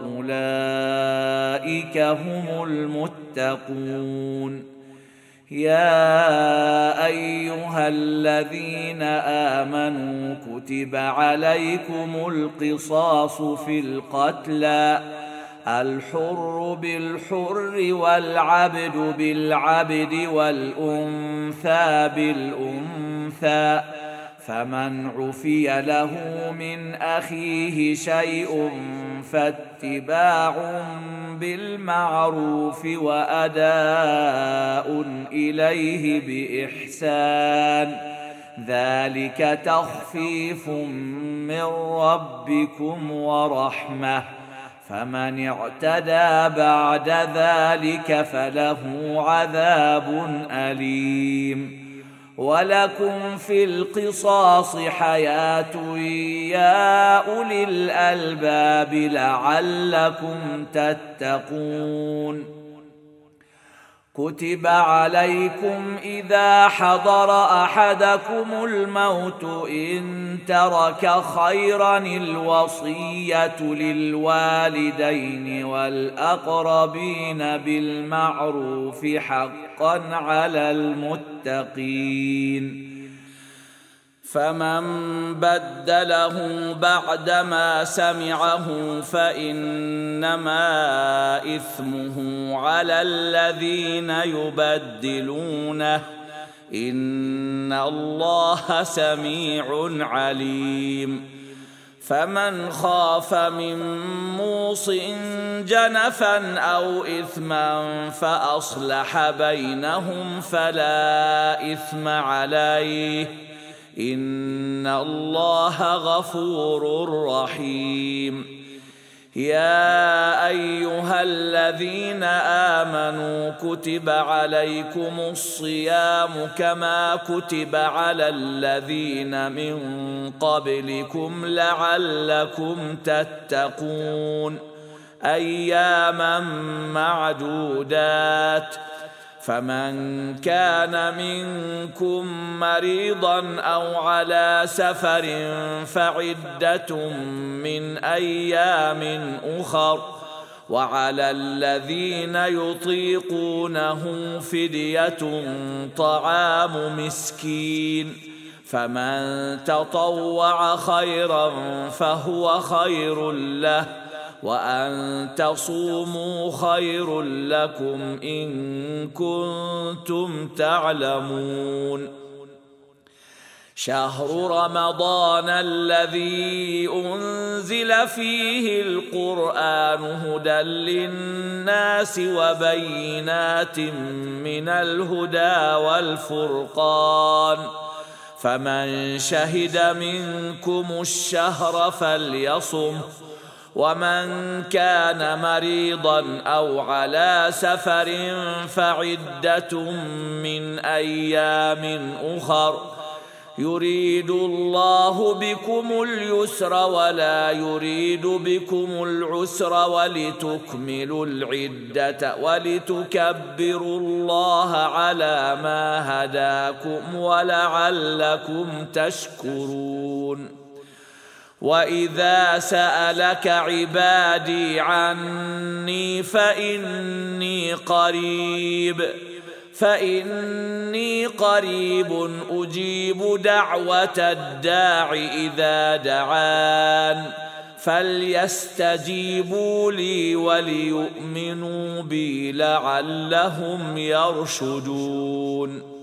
وأولئك هم المتقون يا أيها أيها الذين آمنوا كتب عليكم القصاص في القتلى الحر بالحر والعبد بالعبد والأنثى بالأنثى، فمن عفي له من أخيه شيء فاتباع بالمعروف وأداء إليه بإحسان، ذلك تخفيف من ربكم ورحمة، فمن اعتدى بعد ذلك فله عذاب أليم. ولكم في القصاص حياة يا أولي الألباب لعلكم تتقون. كتب عليكم إذا حضر أحدكم الموت إن ترك خيرا الوصية للوالدين والأقربين بالمعروف حقا على المتقين، فمن بدله بعدما سمعه فإنما إثمه على الذين يبدلونه، إن الله سميع عليم. فمن خاف من موص جنفا أو إثما فأصلح بينهم فلا إثم عليه، إن الله غفور رحيم. يا أيها الذين آمنوا كتب عليكم الصيام كما كتب على الذين من قبلكم لعلكم تتقون، أياما معدودات، فمن كان منكم مريضا أو على سفر فعدة من أيام أخر، وعلى الذين يطيقونه فدية طعام مسكين، فمن تطوع خيرا فهو خير له، وأن تصوموا خير لكم إن كنتم تعلمون. شهر رمضان الذي أنزل فيه القرآن هدى للناس وبينات من الهدى والفرقان، فمن شهد منكم الشهر فليصم، ومن كان مريضا أو على سفر فعدة من أيام أخر، يريد الله بكم اليسر ولا يريد بكم العسر ولتكملوا العدة ولتكبروا الله على ما هداكم ولعلكم تشكرون. وإذا سألك عبادي عني فإني قريب فإني قريب أجيب دعوة الداع إذا دعان، فليستجيبوا لي وليؤمنوا بي لعلهم يرشدون.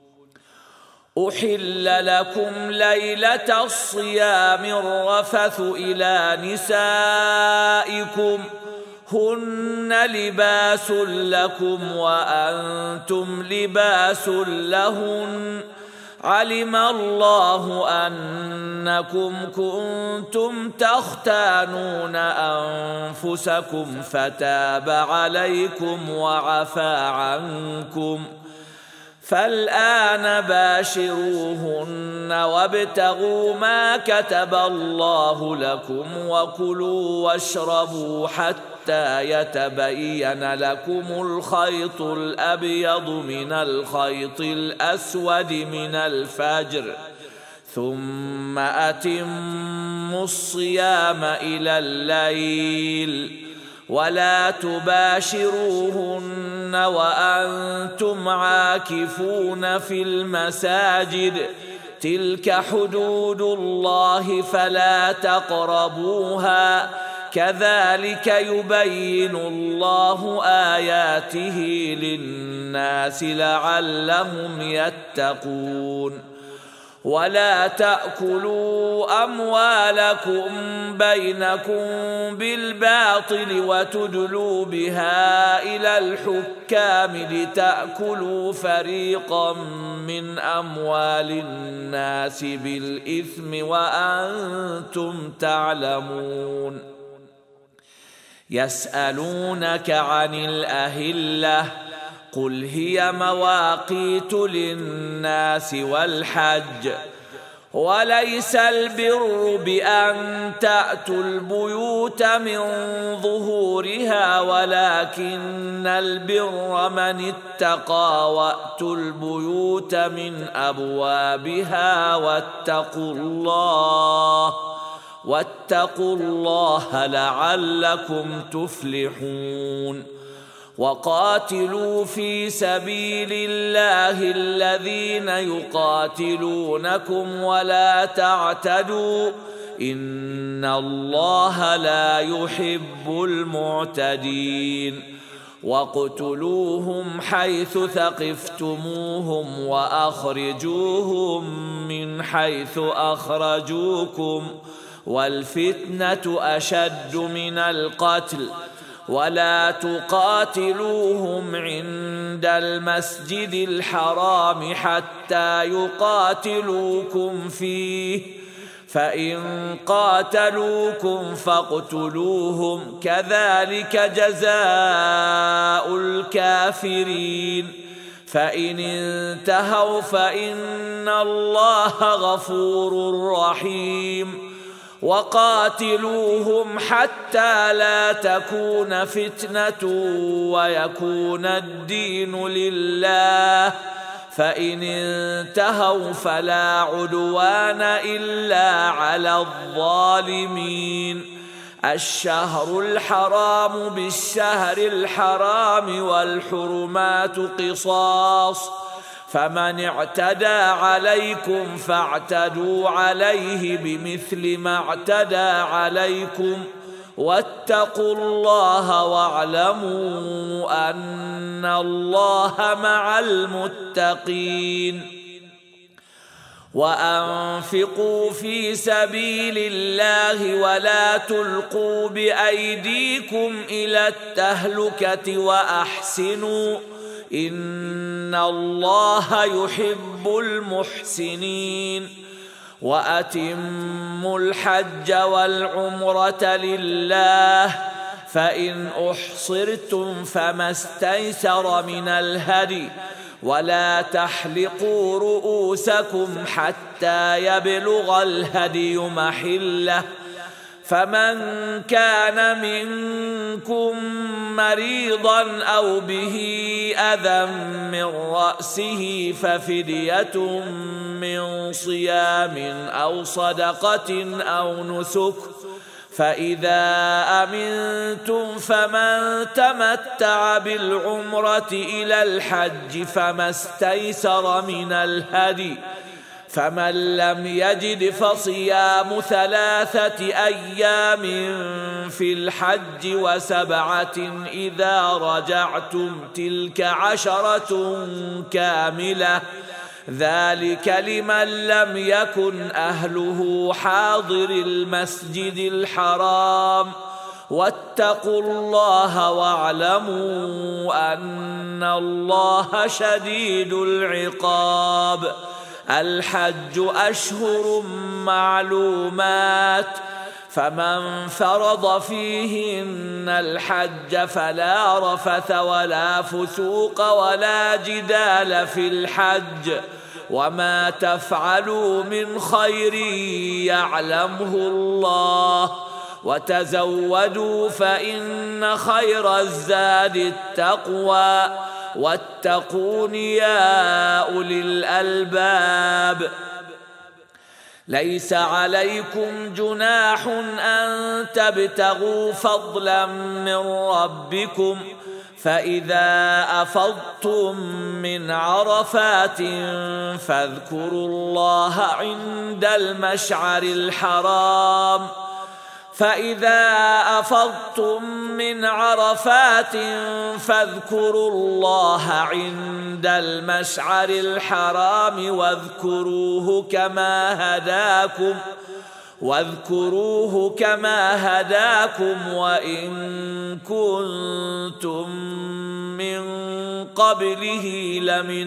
أحل لكم ليلة الصيام الرفث إلى نسائكم هن لباس لكم وأنتم لباس لهن، علم الله أنكم كنتم تختانون أنفسكم فتاب عليكم وعفى عنكم، فالآن باشروهن وابتغوا ما كتب الله لكم وكلوا واشربوا حتى يتبين لكم الخيط الأبيض من الخيط الأسود من الفجر، ثم أتموا الصيام إلى الليل ولا تباشروهن وأنتم عاكفون في المساجد تلك حدود الله فلا تقربوها كذلك يبين الله آياته للناس لعلهم يتقون ولا تأكلوا أموالكم بينكم بالباطل وتدلوا بها إلى الحكام لتأكلوا فريقا من أموال الناس بالإثم وأنتم تعلمون يسألونك عن الأهلة قل هي مواقيت للناس والحج وليس البر بأن تأتوا البيوت من ظهورها ولكن البر من اتقى وأتوا البيوت من أبوابها واتقوا الله واتقوا الله لعلكم تفلحون وقاتلوا في سبيل الله الذين يقاتلونكم ولا تعتدوا إن الله لا يحب المعتدين واقتلوهم حيث ثقفتموهم وأخرجوهم من حيث أخرجوكم والفتنة أشد من القتل ولا تقاتلوهم عند المسجد الحرام حتى يقاتلوكم فيه فإن قاتلوكم فاقتلوهم كذلك جزاء الكافرين فإن انتهوا فإن الله غفور رحيم وقاتلوهم حتى لا تكون فتنة ويكون الدين لله فإن انتهوا فلا عدوان إلا على الظالمين الشهر الحرام بالشهر الحرام والحرمات قصاص فمن اعتدى عليكم فاعتدوا عليه بمثل ما اعتدى عليكم واتقوا الله واعلموا أن الله مع المتقين وأنفقوا في سبيل الله ولا تلقوا بأيديكم إلى التهلكة وأحسنوا إن الله يحب المحسنين وأتموا الحج والعمرة لله فإن أحصرتم فما استيسر من الهدي ولا تحلقوا رؤوسكم حتى يبلغ الهدي محله فمن كان منكم مريضا أو به أذى من رأسه ففدية من صيام أو صدقة أو نسك فإذا أمنتم فمن تمتع بالعمرة إلى الحج فما استيسر من الهدي فمن لم يجد فصيام ثلاثة أيام في الحج وسبعة إذا رجعتم تلك عشرة كاملة ذلك لمن لم يكن أهله حاضر المسجد الحرام واتقوا الله واعلموا أن الله شديد العقاب الحج أشهر معلومات فمن فرض فيهن الحج فلا رفث ولا فسوق ولا جدال في الحج وما تفعلوا من خير يعلمه الله وتزودوا فإن خير الزاد التقوى واتقون يا أولي الألباب ليس عليكم جناح أن تبتغوا فضلا من ربكم فإذا أفضتم من عرفات فاذكروا الله عند المشعر الحرام فإذا أفضتم من عرفات فاذكروا الله عند المشعر الحرام واذكروه كما هداكم واذكروه كما هداكم وإن كنتم من قبله لمن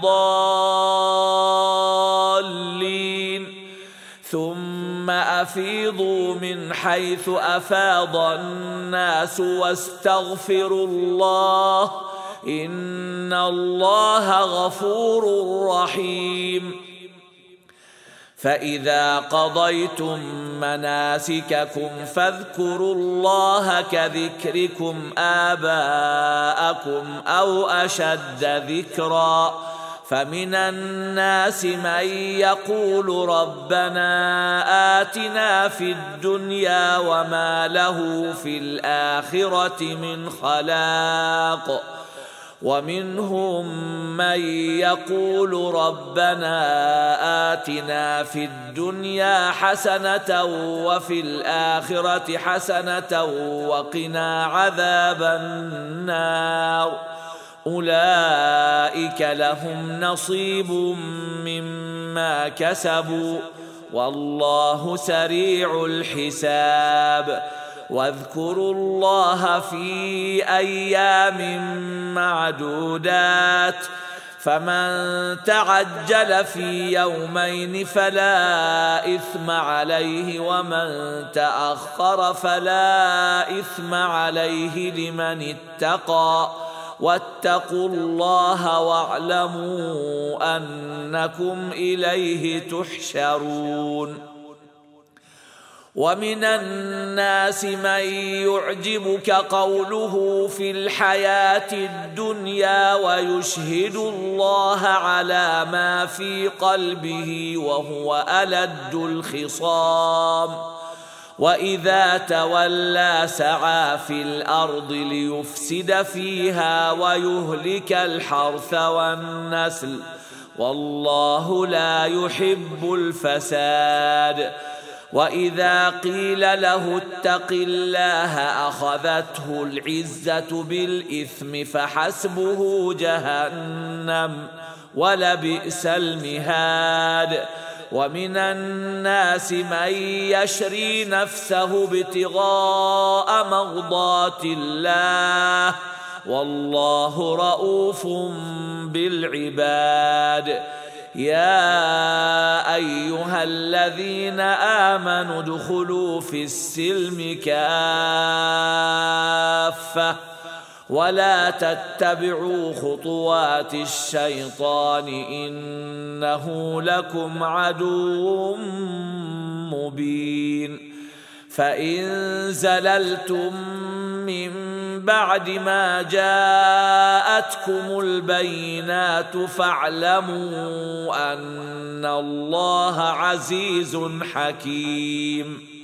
الضالين ثم أفيضوا من حيث أفاض الناس واستغفروا الله إن الله غفور رحيم فإذا قضيتم مناسككم فاذكروا الله كذكركم آباءكم أو أشد ذكرا فمن الناس من يقول ربنا آتنا في الدنيا وما له في الآخرة من خلاق ومنهم من يقول ربنا آتنا في الدنيا حسنة وفي الآخرة حسنة وقنا عذاب النار أولئك لهم نصيب مما كسبوا والله سريع الحساب واذكروا الله في أيام معدودات فمن تعجل في يومين فلا إثم عليه ومن تأخر فلا إثم عليه لمن اتقى واتقوا الله واعلموا أنكم إليه تحشرون ومن الناس من يعجبك قوله في الحياة الدنيا ويشهد الله على ما في قلبه وهو ألد الخصام وإذا تولى سعى في الأرض ليفسد فيها ويهلك الحرث والنسل والله لا يحب الفساد وإذا قيل له اتق الله أخذته العزة بالإثم فحسبه جهنم ولبئس المهاد ومن الناس من يشري نفسه ابتغاء مرضات الله والله رؤوف بالعباد يا أيها الذين آمنوا ادخلوا في السلم كافة ولا تتبعوا خطوات الشيطان إنه لكم عدو مبين فإن زللتم من بعد ما جاءتكم البينات فاعلموا أن الله عزيز حكيم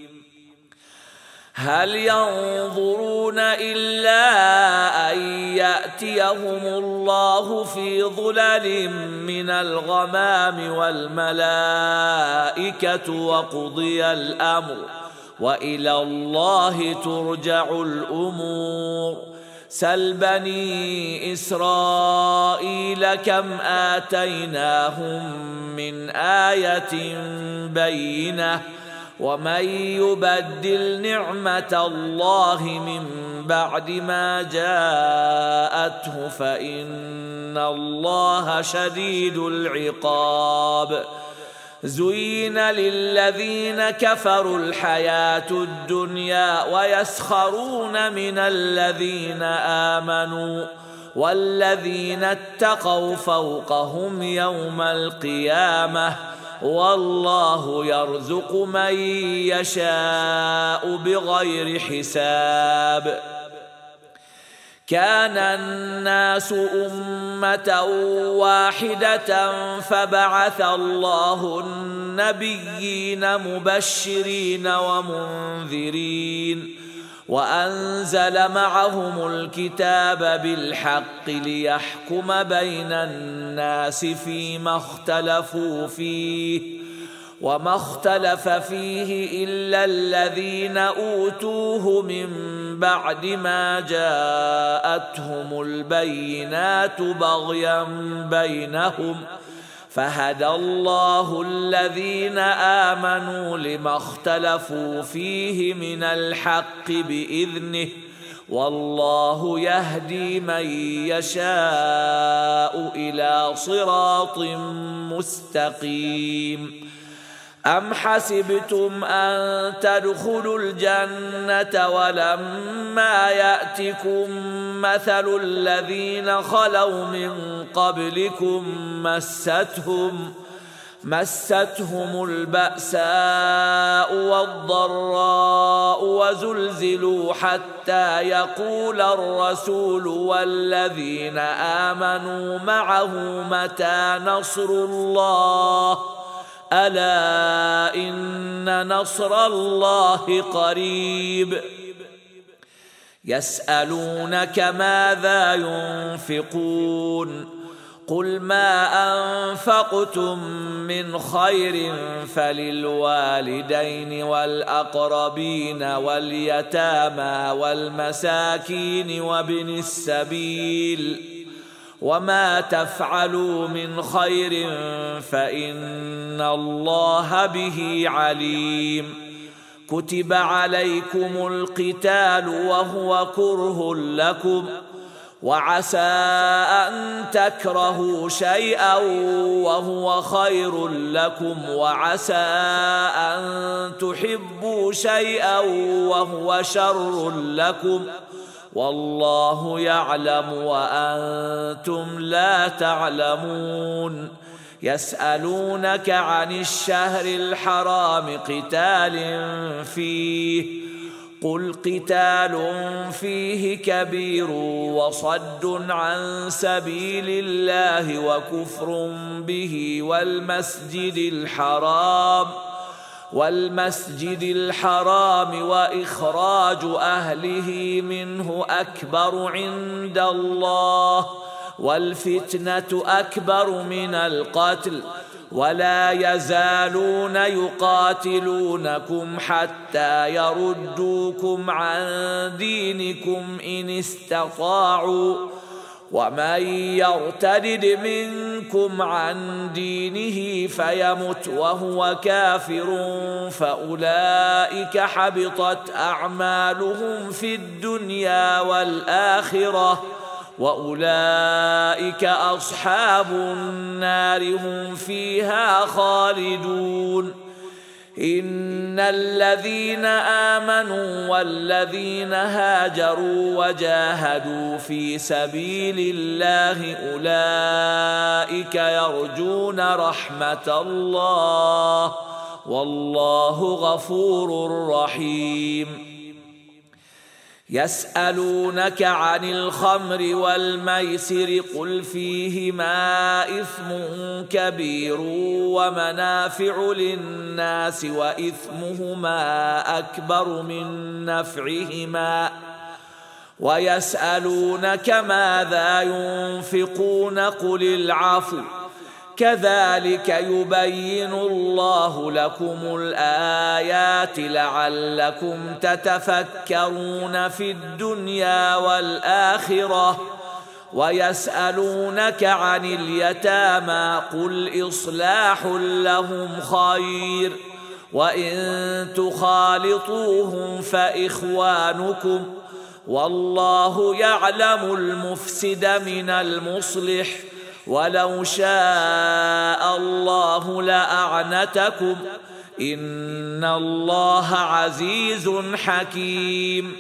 هل ينظرون إلا أن يأتيهم الله في ظلل من الغمام والملائكة وقضي الأمر وإلى الله ترجع الأمور سل بني إسرائيل كم آتيناهم من آية بينة ومن يبدل نعمة الله من بعد ما جاءته فإن الله شديد العقاب زين للذين كفروا الحياة الدنيا ويسخرون من الذين آمنوا والذين اتقوا فوقهم يوم القيامة والله يرزق من يشاء بغير حساب كان الناس أمة واحدة فبعث الله النبيين مبشرين ومنذرين وأنزل معهم الكتاب بالحق ليحكم بين الناس فيما اختلفوا فيه وما اختلف فيه إلا الذين أوتوه من بعد ما جاءتهم البينات بغيا بينهم فهدى الله الذين آمنوا لما اختلفوا فيه من الحق بإذنه والله يهدي من يشاء إلى صراط مستقيم. أم حسبتم أن تدخلوا الجنة ولما يأتكم مثل الذين خلوا من قبلكم مستهم مستهم البأساء والضراء وزلزلوا حتى يقول الرسول والذين آمنوا معه متى نصر الله ألا إن نصر الله قريب. يسألونك ماذا ينفقون قل ما أنفقتم من خير فللوالدين والأقربين واليتامى والمساكين وابن السبيل وما تفعلوا من خير فإن الله به عليم. كتب عليكم القتال وهو كره لكم وعسى أن تكرهوا شيئا وهو خير لكم وعسى أن تحبوا شيئا وهو شر لكم والله يعلم وأنتم لا تعلمون. يسألونك عن الشهر الحرام قتال فيه قل قتال فيه كبير وصد عن سبيل الله وكفر به والمسجد الحرام والمسجد الحرام وإخراج أهله منه أكبر عند الله والفتنة أكبر من القتل ولا يزالون يقاتلونكم حتى يردوكم عن دينكم إن استطاعوا ومن يرتد منكم عن دينه فيمت وهو كافر فأولئك حبطت أعمالهم في الدنيا والآخرة وأولئك أصحاب النار هم فيها خالدون. إن الذين آمنوا والذين هاجروا وجاهدوا في سبيل الله أولئك يرجون رحمة الله والله غفور رحيم. يسألونك عن الخمر والميسر قل فيهما إثم كبير ومنافع للناس وإثمهما أكبر من نفعهما ويسألونك ماذا ينفقون قل العفو كذلك يبين الله لكم الآيات لعلكم تتفكرون في الدنيا والآخرة. ويسألونك عن اليتامى قل إصلاح لهم خير وإن تخالطوهم فإخوانكم والله يعلم المفسد من المصلح ولو شاء الله لأعنتكم إن الله عزيز حكيم.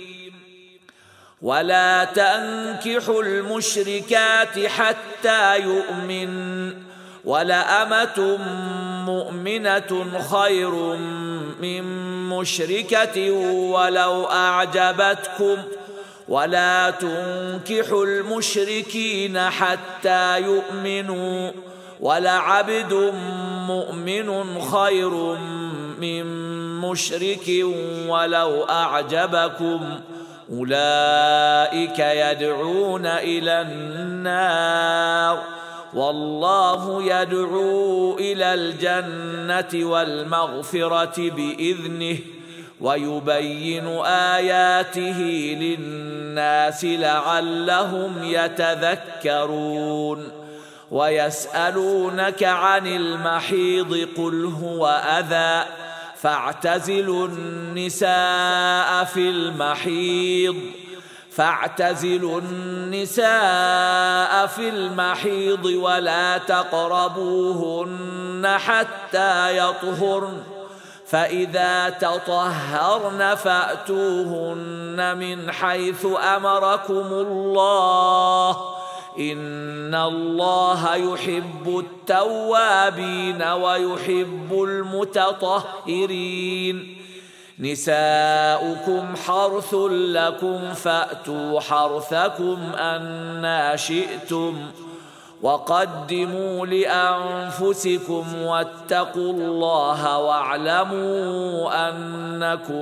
ولا تنكحوا المشركات حتى يؤمن ولأمة مؤمنة خير من مشركة ولو أعجبتكم ولا تنكحوا المشركين حتى يؤمنوا ولعبد مؤمن خير من مشرك ولو أعجبكم أولئك يدعون إلى النار والله يدعو إلى الجنة والمغفرة بإذنه ويبين آياته للناس لعلهم يتذكرون ويسألونك عن المحيض قل هو أذى فاعتزلوا النساء في المحيض فاعتزلوا النساء في المحيض ولا تقربوهن حتى يطهرن فإذا تطهرن فأتوهن من حيث أمركم الله إن الله يحب التوابين ويحب المتطهرين نساؤكم حرث لكم فأتوا حرثكم أنى شئتم وقدموا لأنفسكم واتقوا الله واعلموا أنكم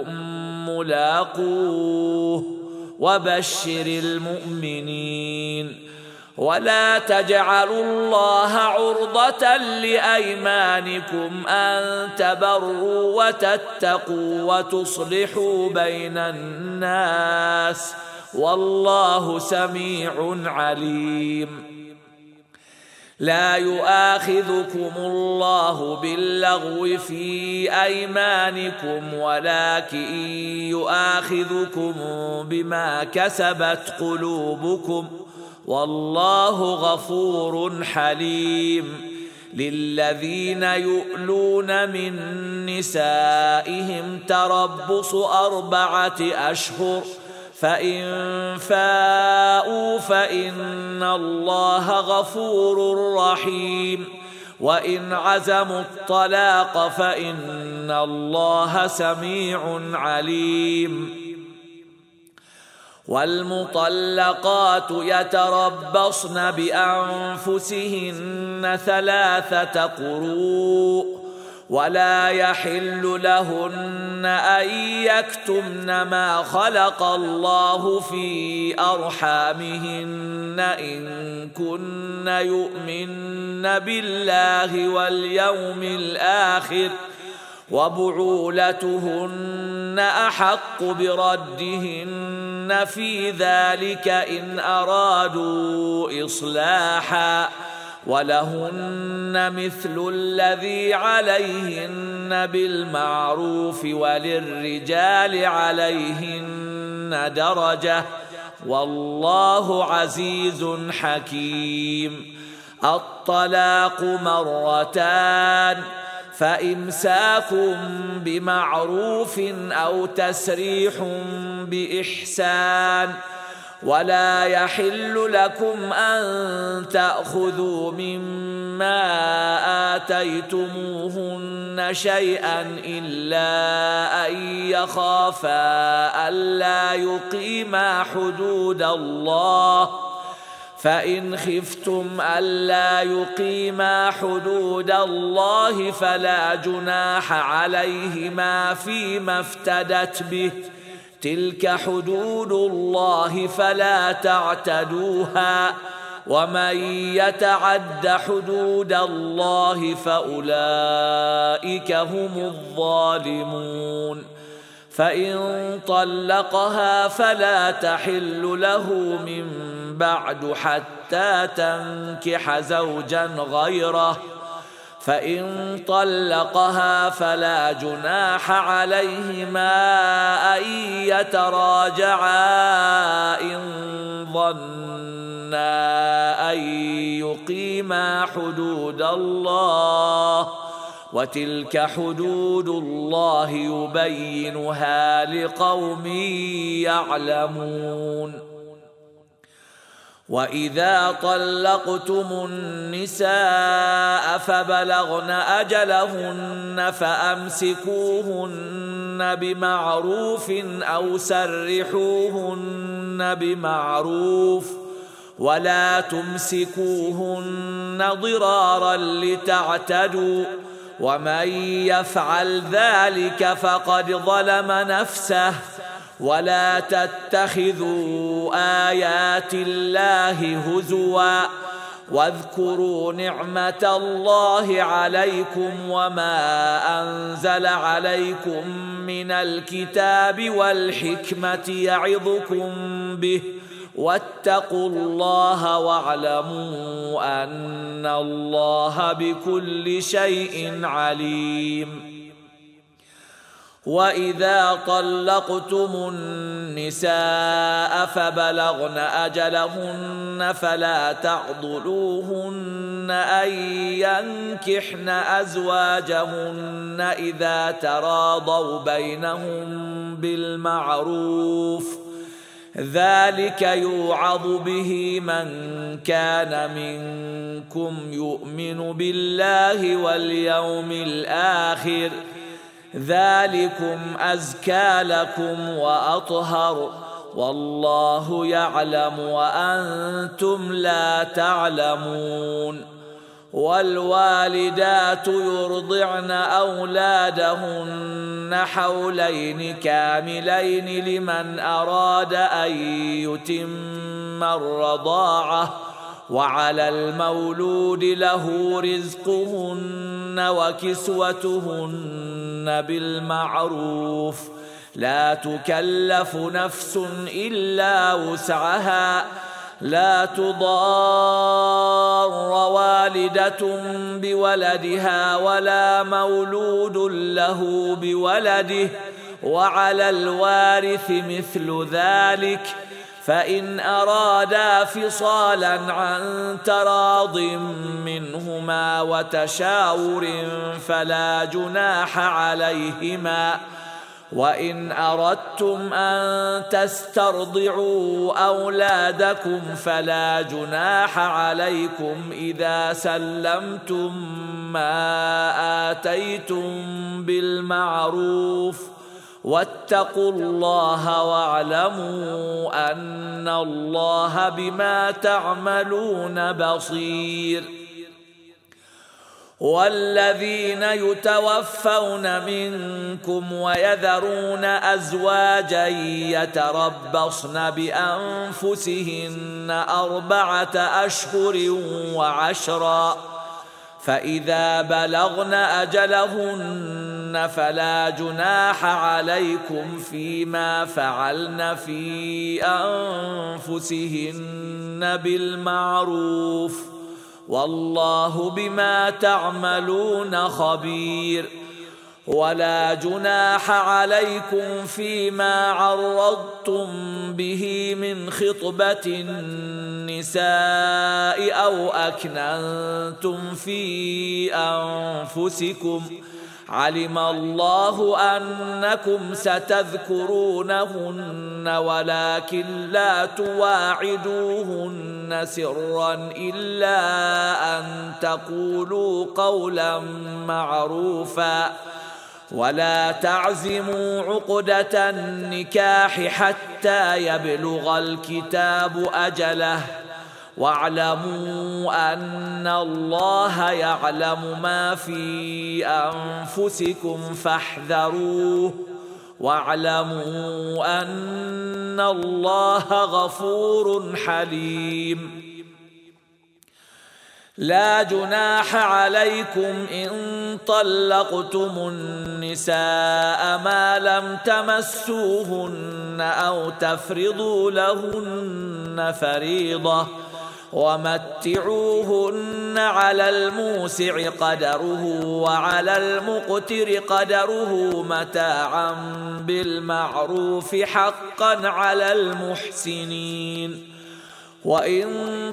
ملاقوه وبشر المؤمنين ولا تجعلوا الله عرضة لأيمانكم أن تبروا وتتقوا وتصلحوا بين الناس والله سميع عليم لا يؤاخذكم الله باللغو في أيمانكم ولكن يؤاخذكم بما كسبت قلوبكم والله غفور حليم للذين يؤلون من نسائهم تربص أربعة أشهر فإن فاءوا فإن الله غفور رحيم وإن عزموا الطلاق فإن الله سميع عليم والمطلقات يتربصن بأنفسهن ثلاثة قروء ولا يحل لهن أن يكتمن ما خلق الله في أرحامهن إن كن يؤمن بالله واليوم الآخر وبعولتهن أحق بردهن في ذلك إن أرادوا إصلاحا ولهن مثل الذي عليهن بالمعروف وللرجال عليهن درجة والله عزيز حكيم الطلاق مرتان فإمساك بمعروف أو تسريح بإحسان ولا يحل لكم أن تأخذوا مما آتيتموهن شيئا إلا أن يخافا ألا يقيما حدود الله فإن خفتم ألا يقيما حدود الله فلا جناح عليهما فيما افتدت به تلك حدود الله فلا تعتدوها ومن يتعد حدود الله فأولئك هم الظالمون فإن طلقها فلا تحل له من بعد حتى تنكح زوجا غيره فإن طلقها فلا جناح عليهما أن يتراجعا إن ظنا أن يقيما حدود الله وتلك حدود الله يبينها لقوم يعلمون وإذا طلقتم النساء فبلغن أجلهن فأمسكوهن بمعروف أو سرحوهن بمعروف ولا تمسكوهن ضرارا لتعتدوا ومن يفعل ذلك فقد ظلم نفسه ولا تتخذوا آيات الله هزوا واذكروا نعمة الله عليكم وما أنزل عليكم من الكتاب والحكمة يعظكم به واتقوا الله واعلموا أن الله بكل شيء عليم. وإذا طلقتم النساء فبلغن أجلهن فلا تعضلوهن أن ينكحن أزواجهن إذا تراضوا بينهم بالمعروف ذلك يوعظ به من كان منكم يؤمن بالله واليوم الآخر ذلكم أزكى لكم وأطهر والله يعلم وأنتم لا تعلمون. والوالدات يرضعن أولادهن حولين كاملين لمن أراد أن يتم الرضاعة وعلى المولود له رزقهن وكسوتهن بالمعروف لا تكلف نفس إلا وسعها لا تضار والدة بولدها ولا مولود له بولده وعلى الوارث مثل ذلك فإن أرادا فصالا عن تراض منهما وتشاور فلا جناح عليهما وإن أردتم أن تسترضعوا أولادكم فلا جناح عليكم إذا سلمتم ما آتيتم بالمعروف واتقوا الله واعلموا أن الله بما تعملون بصير. والذين يتوفون منكم ويذرون أزواجا يتربصن بأنفسهن أربعة أشهر وعشرا فإذا بلغن أجلهن فلا جناح عليكم فيما فعلن في أنفسهن بالمعروف والله بما تعملون خبير. ولا جناح عليكم فيما عرضتم به من خطبة النساء أو أكننتم في أنفسكم علم الله أنكم ستذكرونهن ولكن لا تواعدوهن سرا إلا أن تقولوا قولا معروفا ولا تعزموا عقدة النكاح حتى يبلغ الكتاب أجله واعلموا أن الله يعلم ما في أنفسكم فاحذروه واعلموا أن الله غفور حليم. لا جناح عليكم إن طلقتم النساء ما لم تمسوهن أو تفرضوا لهن فريضة ومتعوهن على الموسع قدره وعلى المقتر قدره متاعا بالمعروف حقا على المحسنين. وإن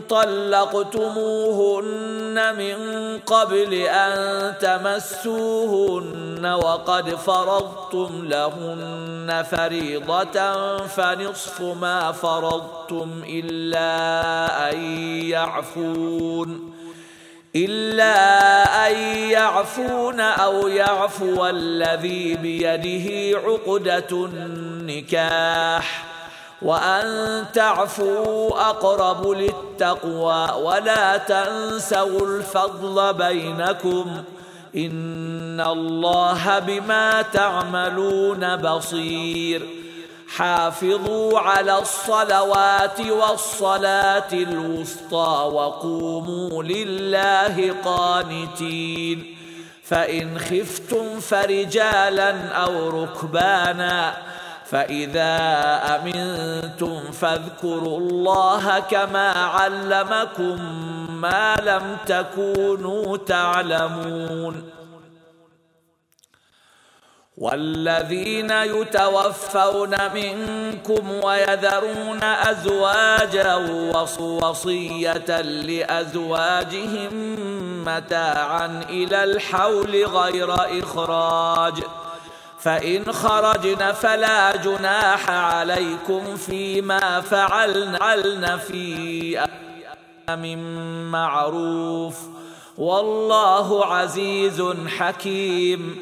طلقتموهن من قبل أن تمسوهن وقد فرضتم لهن فريضة فنصف ما فرضتم إلا أن يعفون إلا أن يعفون أو يعفو الذي بيده عقدة النكاح وأن تعفوا أقرب للتقوى ولا تنسوا الفضل بينكم إن الله بما تعملون بصير حافظوا على الصلوات والصلاة الوسطى وقوموا لله قانتين فإن خفتم فرجالا أو ركبانا فإذا أمنتم فاذكروا الله كما علمكم ما لم تكونوا تعلمون والذين يتوفون منكم ويذرون أزواجا وصية لأزواجهم متاعا إلى الحول غير إخراج فإن خرجن فلا جناح عليكم فيما فعلن في من معروف والله عزيز حكيم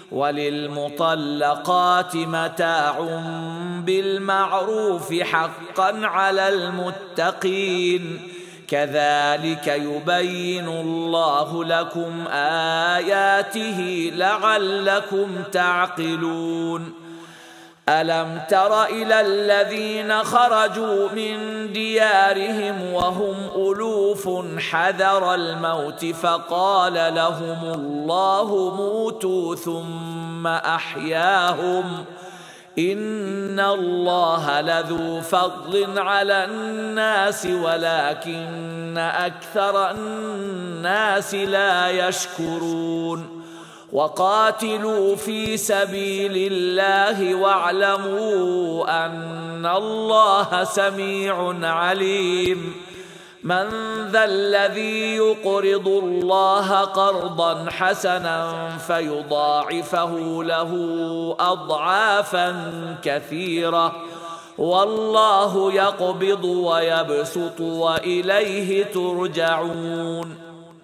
وللمطلقات متاع بالمعروف حقا على المتقين كذلك يبين الله لكم آياته لعلكم تعقلون ألم تر إلى الذين خرجوا من ديارهم وهم ألوف حذر الموت فقال لهم الله موتوا ثم أحياهم إن الله لذو فضل على الناس ولكن أكثر الناس لا يشكرون وقاتلوا في سبيل الله واعلموا أن الله سميع عليم من ذا الذي يقرض الله قرضا حسنا فيضاعفه له أضعافا كثيرة والله يقبض ويبسط وإليه ترجعون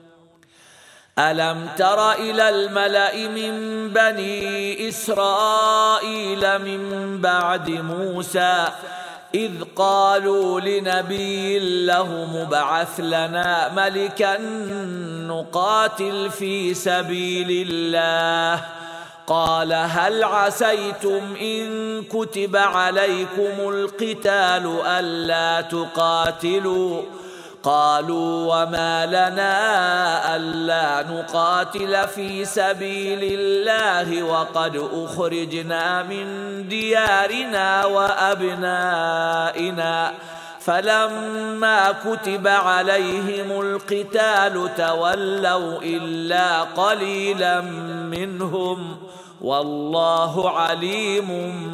ألم تر إلى الملأ من بني إسرائيل من بعد موسى إذ قالوا لنبي له مبعث لنا ملكا نقاتل في سبيل الله قال هل عسيتم إن كتب عليكم القتال ألا تقاتلوا قالوا وما لنا ألا نقاتل في سبيل الله وقد أخرجنا من ديارنا وأبنائنا فلما كتب عليهم القتال تولوا إلا قليلا منهم والله عليم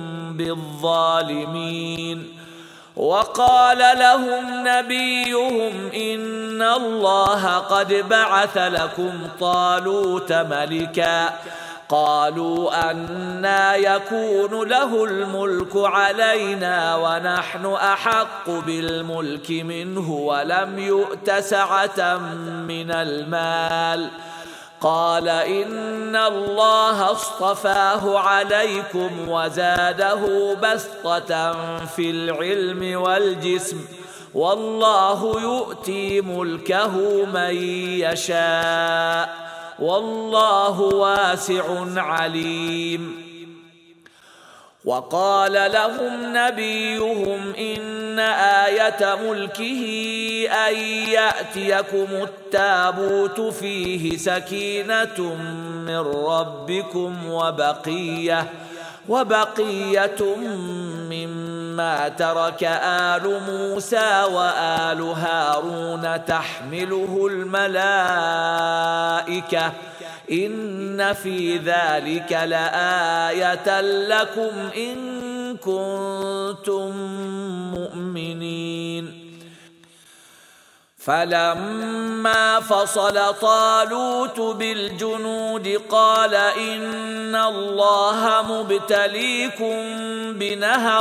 بالظالمين وقال لهم نبيهم إن الله قد بعث لكم طالوت ملكا قالوا أنى يكون له الملك علينا ونحن أحق بالملك منه ولم يؤت سعة من المال قال إن الله اصطفاه عليكم وزاده بسطة في العلم والجسم والله يؤتي ملكه من يشاء والله واسع عليم وقال لهم نبيهم إن آية ملكه أن يأتيكم التابوت فيه سكينة من ربكم وبقية وبقية مما ترك آل موسى وآل هارون تحمله الملائكة إن في ذلك لآية لكم إن كنتم مؤمنين فلما فصل طالوت بالجنود قال إن الله مبتليكم بنهر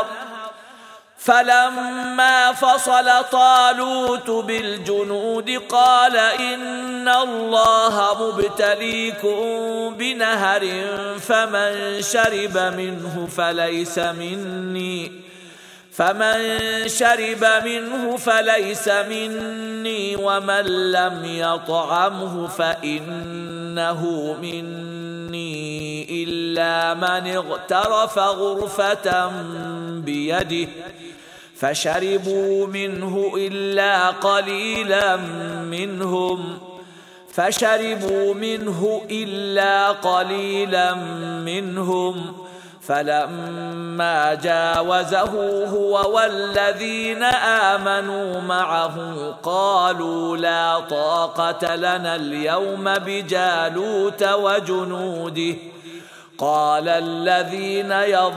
فلما فصل طالوت بالجنود قال إن الله مبتليكم بنهر فمن شرب منه فليس مني فمن شرب منه فليس مني ومن لم يطعمه فإنه مني إلا من اغترف غرفة بيده فشربوا منه إلا قليلا منهم فشربوا منه إلا قليلا منهم فلما جاوزه هو والذين آمنوا معه قالوا لا طاقة لنا اليوم بجالوت وجنوده قال الذين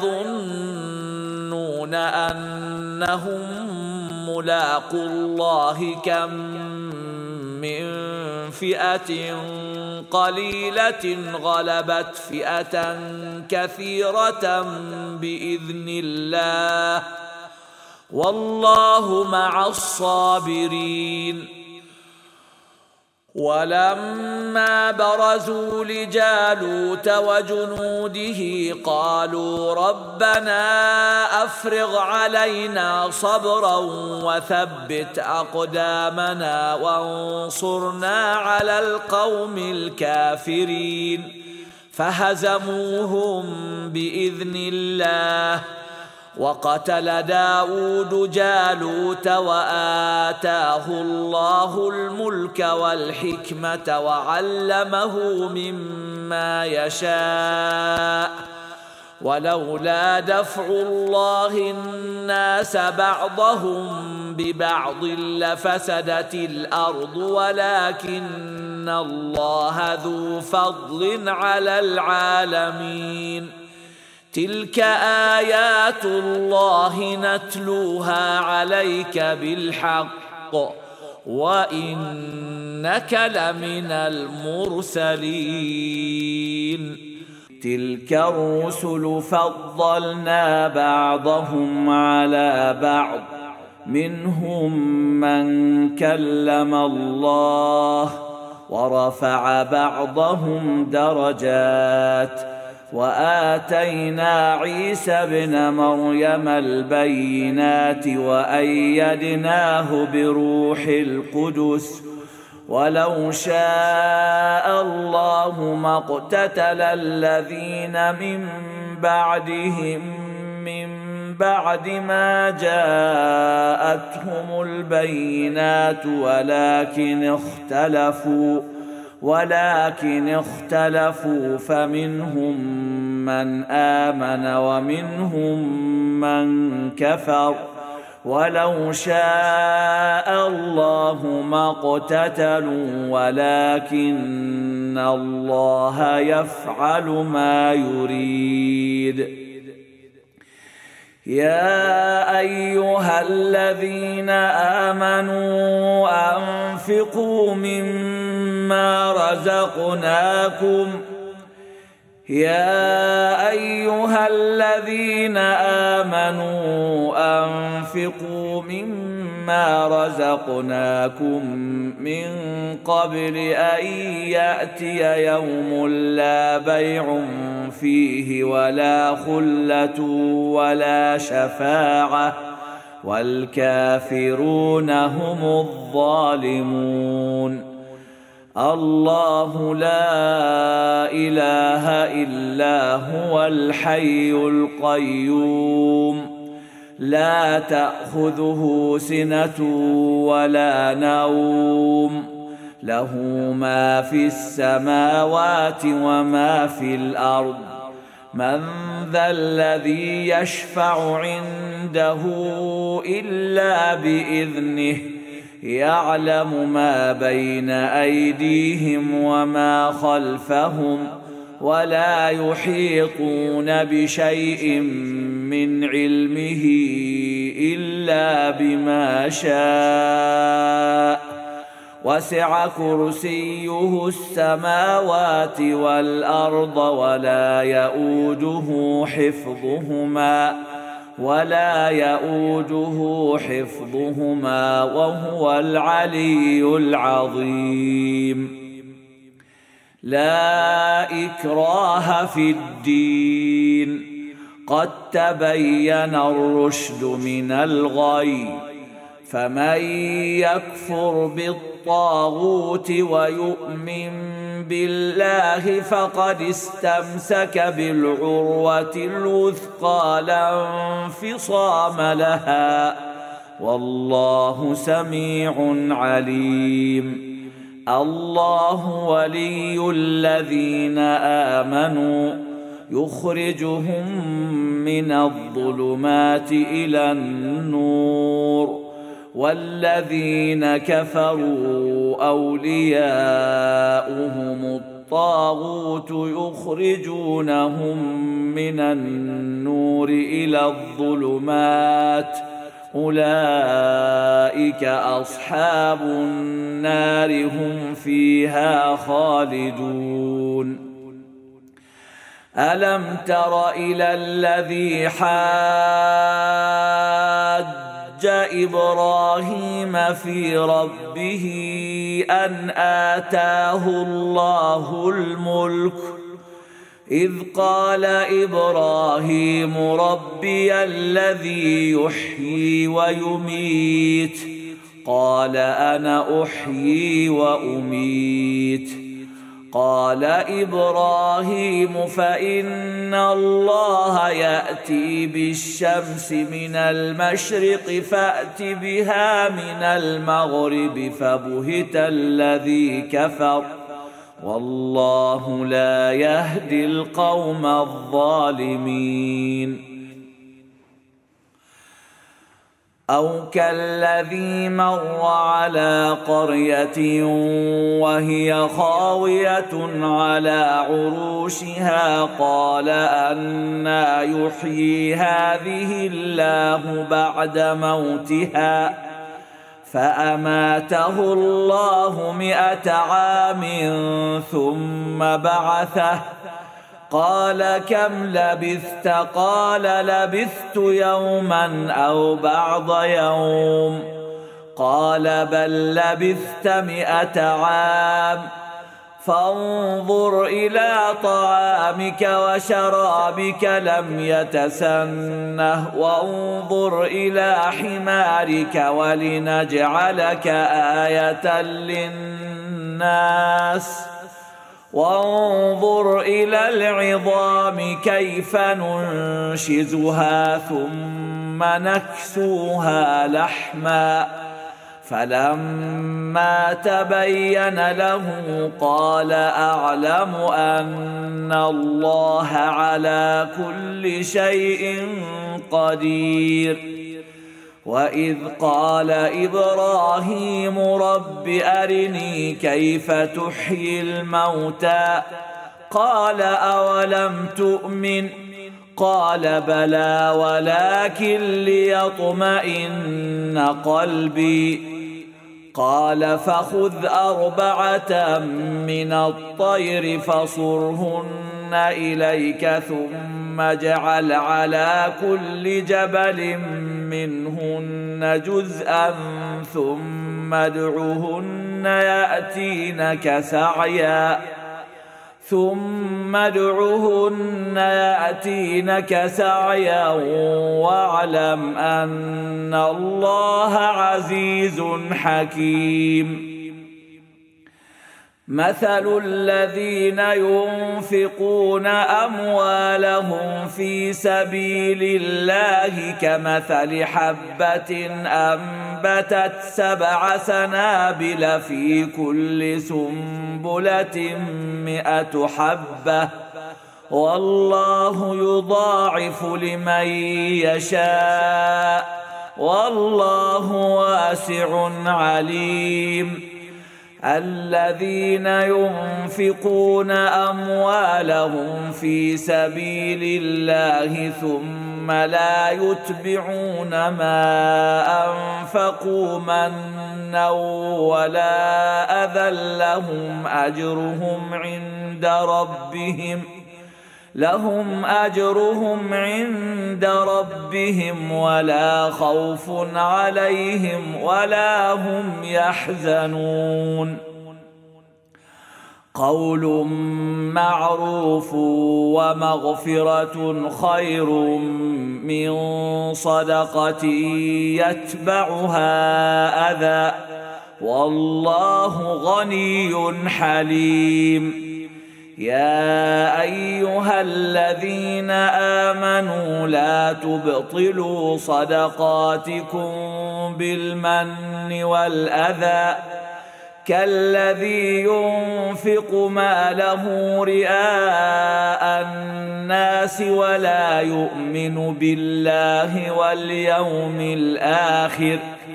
يظنون أنهم ملاقو الله كم من فئة قليلة غلبت فئة كثيرة بإذن الله والله مع الصابرين. ولما برزوا لجالوت وجنوده قالوا ربنا أفرغ علينا صبرا وثبت أقدامنا وانصرنا على القوم الكافرين فهزموهم بإذن الله وقتل داود جالوت وآتاه الله الملك والحكمة وعلمه مما يشاء ولولا دفع الله الناس بعضهم ببعض لفسدت الأرض ولكن الله ذو فضل على العالمين. تلك آيات الله نتلوها عليك بالحق وإنك لمن المرسلين. تلك الرسل فضلنا بعضهم على بعض منهم من كلم الله ورفع بعضهم درجات وآتينا عيسى ابن مريم البينات وأيدناه بروح القدس ولو شاء الله ما اقتتل الذين من بعدهم من بعد ما جاءتهم البينات ولكن اختلفوا ولكن اختلفوا فمنهم من آمن ومنهم من كفر ولو شاء الله ما اقتتلوا ولكن الله يفعل ما يريد. يا أيها الذين آمنوا أنفقوا مما رزقناكم يا أيها الذين آمنوا أنفقوا مما رزقناكم من قبل أن يأتي يوم لا بيع فيه ولا خلة ولا شفاعة والكافرون هم الظالمون. الله لا إله إلا هو الحي القيوم لا تأخذه سنة ولا نوم له ما في السماوات وما في الأرض من ذا الذي يشفع عنده إلا بإذنه يعلم ما بين أيديهم وما خلفهم ولا يحيطون بشيء من علمه إلا بما شاء وسع كرسيه السماوات والأرض ولا يؤوده حفظهما ولا يؤوده حفظهما وهو العلي العظيم. لا إكراه في الدين، قد تبين الرشد من الغي، فمن يكفر بالطاغوت ويؤمن بالله فقد استمسك بالعروة الوثقى لا انفصام لها، والله سميع عليم. الله ولي الذين آمنوا يخرجهم من الظلمات إلى النور، والذين كفروا أولياؤهم الطاغوت يخرجونهم من النور إلى الظلمات، أولئك أصحاب النار هم فيها خالدون. ألم تر إلى الذي حاج إبراهيم في ربه أن آتاه الله الملك إذ قال إبراهيم ربي الذي يحيي ويميت قال أنا أحيي وأميت قال إبراهيم فإن الله يأتي بالشمس من المشرق فأت بها من المغرب فبهت الذي كفر والله لا يهدي القوم الظالمين. أو كالذي مر على قرية وهي خاوية على عروشها قال أنى يحيي هذه الله بعد موتها فأماته الله مئة عام ثم بعثه قال كم لبثت قال لبثت يوما أو بعض يوم قال بل لبثت مئة عام فانظر إلى طعامك وشرابك لم يتسنه وانظر إلى حمارك ولنجعلك آية للناس وانظر إلى العظام كيف ننشزها ثم نكسوها لحما فلما تبين له قال أعلم أن الله على كل شيء قدير. وإذ قال إبراهيم رب أرني كيف تحيي الموتى قال أولم تؤمن قال بلى ولكن ليطمئن قلبي قال فخذ أربعة من الطير فصرهن إليك ثم اجعل على كل جبل منهن جزءا ثم ادعهن يأتينك سعيا ثم ادعهن يأتينك سعيا واعلم أن الله عزيز حكيم. مثل الذين ينفقون أموالهم في سبيل الله كمثل حبة أنبتت سبع سنابل في كل سنبلة مئة حبة والله يضاعف لمن يشاء والله واسع عليم. الذين ينفقون أموالهم في سبيل الله ثم لا يتبعون ما أنفقوا منا ولا أذى لهم أجرهم عند ربهم لهم أجرهم عند ربهم ولا خوف عليهم ولا هم يحزنون. قول معروف ومغفرة خير من صدقة يتبعها أذى والله غني حليم. يا أيها الذين آمنوا لا تبطلوا صدقاتكم بالمن والأذى كالذي ينفق ماله رئاء الناس ولا يؤمن بالله واليوم الآخر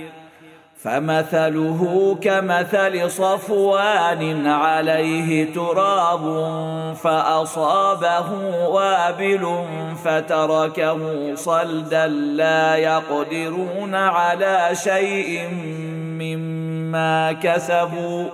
فمثله كمثل صفوان عليه تراب فأصابه وابل فتركه صلدا لا يقدرون على شيء مما كسبوا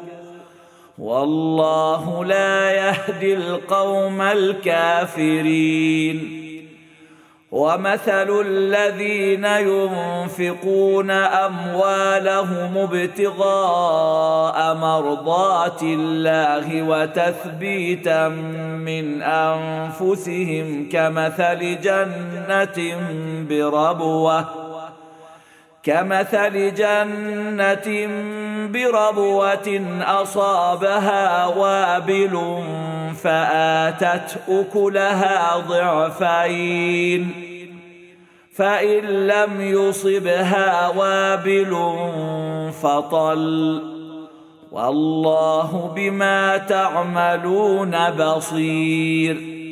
والله لا يهدي القوم الكافرين. ومثل الذين ينفقون أموالهم ابتغاء مرضات الله وتثبيتا من أنفسهم كمثل جنة بربوة كمثل جنة بربوة أصابها وابل فآتت أكلها ضعفين فإن لم يصبها وابل فطل والله بما تعملون بصير.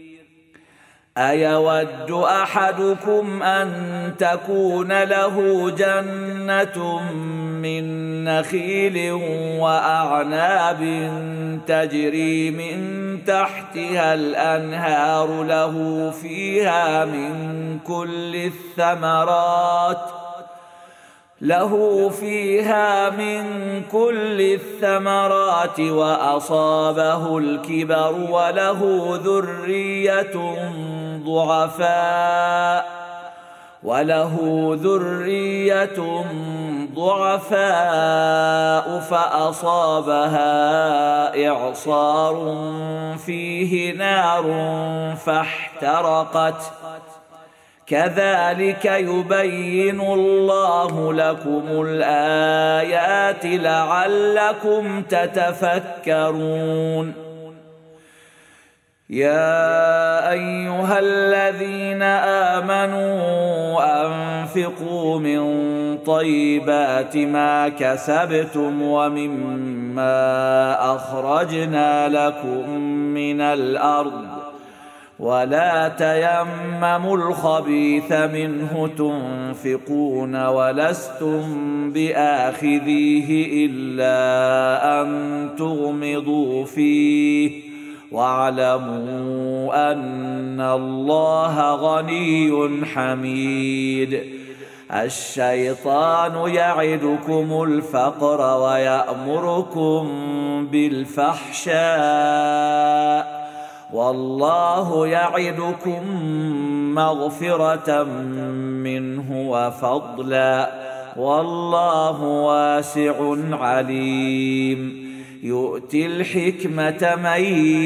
أيود أحدكم أن تكون له جنة من نخيل وأعناب تجري من تحتها الأنهار له فيها من كل الثمرات له فيها من كل الثمرات وأصابه الكبر وله ذرية ضعفاء وله ذرية ضعفاء فأصابها إعصار فيه نار فاحترقت كذلك يبين الله لكم الآيات لعلكم تتفكرون. يا أيها الذين آمنوا أنفقوا من طيبات ما كسبتم ومما أخرجنا لكم من الأرض ولا تيمموا الخبيث منه تنفقون ولستم بآخذيه إلا أن تغمضوا فيه واعلموا أن الله غني حميد. الشيطان يعدكم الفقر ويأمركم بالفحشاء والله يعدكم مغفرة منه وفضلا والله واسع عليم. يؤتي الحكمة من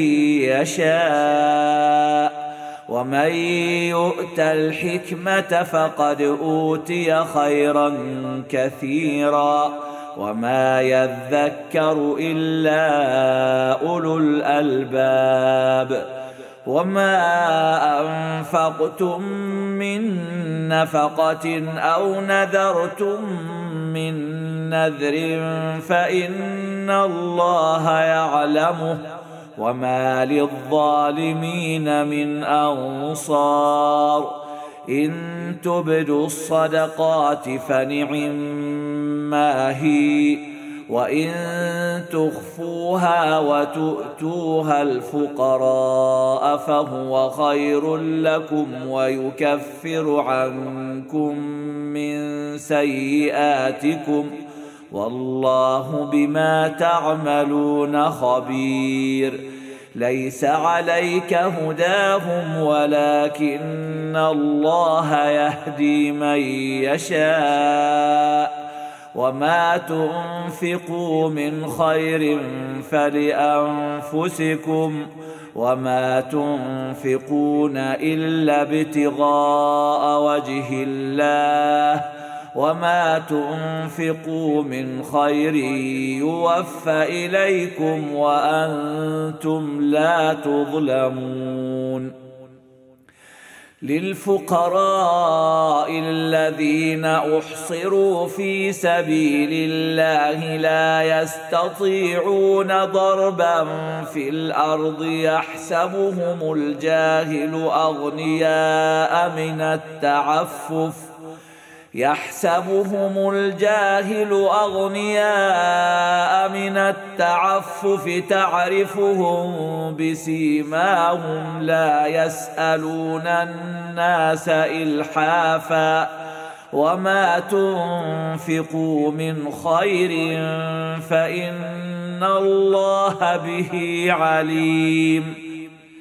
يشاء ومن يؤت الحكمة فقد أوتي خيرا كثيرا وما يذكر إلا أولو الألباب. وما أنفقتم من نفقة أو نذرتم من نذر فإن الله يعلمه وما للظالمين من أنصار. إن تبدوا الصدقات فنعما هي وإن تخفوها وتؤتوها الفقراء فهو خير لكم ويكفر عنكم من سيئاتكم والله بما تعملون خبير. ليس عليك هداهم ولكن الله يهدي من يشاء وما تنفقوا من خير فلأنفسكم وما تنفقون إلا ابتغاء وجه الله وما تنفقوا من خير يوفى إليكم وأنتم لا تظلمون. للفقراء الذين أحصروا في سبيل الله لا يستطيعون ضربا في الأرض يحسبهم الجاهل أغنياء من التعفف يحسبهم الجاهل أغنياء من التعفف تعرفهم بسيماهم لا يسألون الناس إلحافا وما تنفقوا من خير فإن الله به عليم.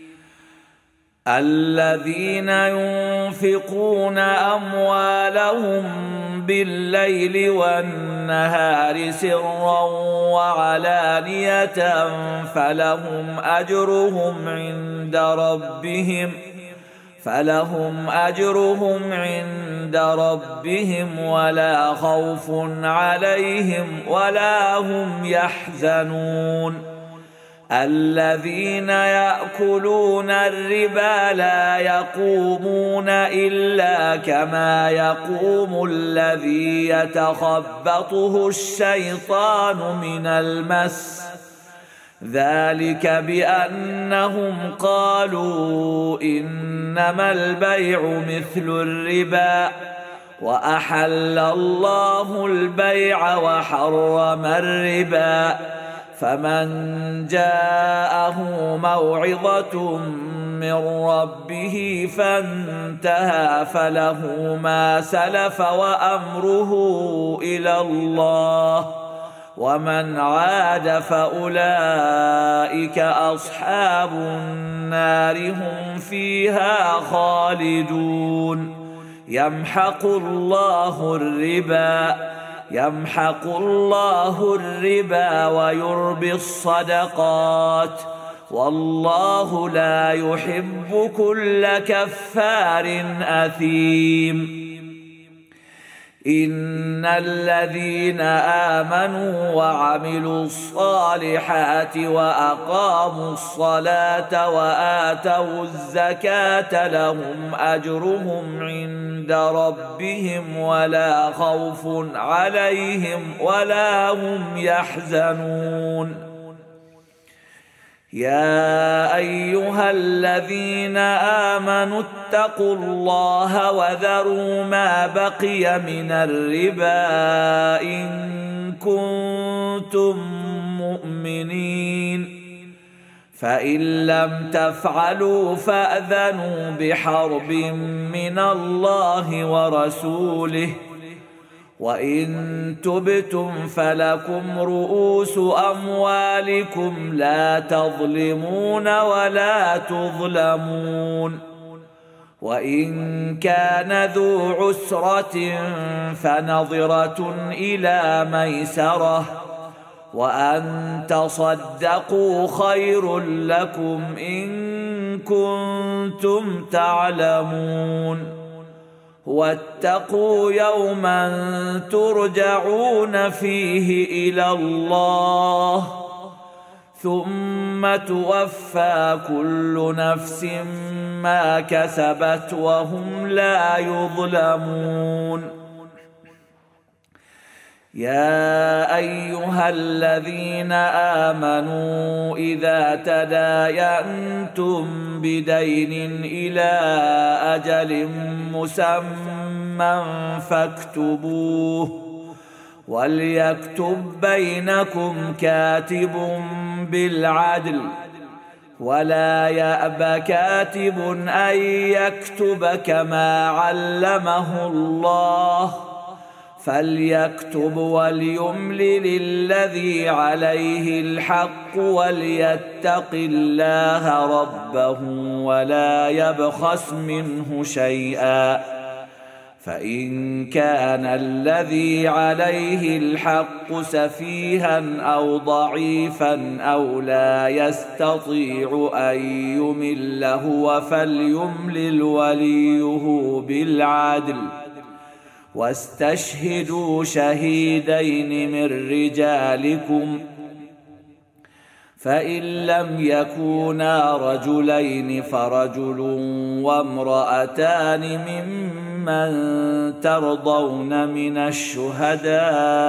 الذين ينفقون أموالهم بالليل والنهار سرا وعلانية فلهم أجرهم عند ربهم فلهم أجرهم عند ربهم ولا خوف عليهم ولا هم يحزنون. الذين يأكلون الربا لا يقومون إلا كما يقوم الذي يتخبطه الشيطان من المس ذلك بأنهم قالوا إنما البيع مثل الربا وأحل الله البيع وحرم الربا فمن جاءه موعظة من ربه فانتهى فله ما سلف وأمره إلى الله ومن عاد فأولئك أصحاب النار هم فيها خالدون. يمحق الله الربا يمحق الله الربا ويربي الصدقات والله لا يحب كل كفار أثيم. إن الذين آمنوا وعملوا الصالحات وأقاموا الصلاة وآتوا الزكاة لهم أجرهم عند ربهم ولا خوف عليهم ولا هم يحزنون. يا أيها الذين آمنوا اتقوا الله وذروا ما بقي من الربا إن كنتم مؤمنين فإن لم تفعلوا فأذنوا بحرب من الله ورسوله وإن تبتم فلكم رؤوس أموالكم لا تظلمون ولا تظلمون. وإن كان ذو عسرة فنظرة إلى ميسرة وأن تصدقوا خير لكم إن كنتم تعلمون. واتقوا يوما ترجعون فيه إلى الله ثم توفى كل نفس ما كسبت وهم لا يظلمون. يا أيها الذين آمنوا إذا تداينتم بدين إلى أجل مسمى فاكتبوه وليكتب بينكم كاتب بالعدل ولا يأب كاتب أن يكتب كما علمه الله فليكتب وليملل الذي عليه الحق وليتق الله ربه ولا يبخس منه شيئا فإن كان الذي عليه الحق سفيها أو ضعيفا أو لا يستطيع أن يمل هو فليملل وليه بالعدل واستشهدوا شهيدين من رجالكم فإن لم يكونا رجلين فرجل وامرأتان ممن ترضون من الشهداء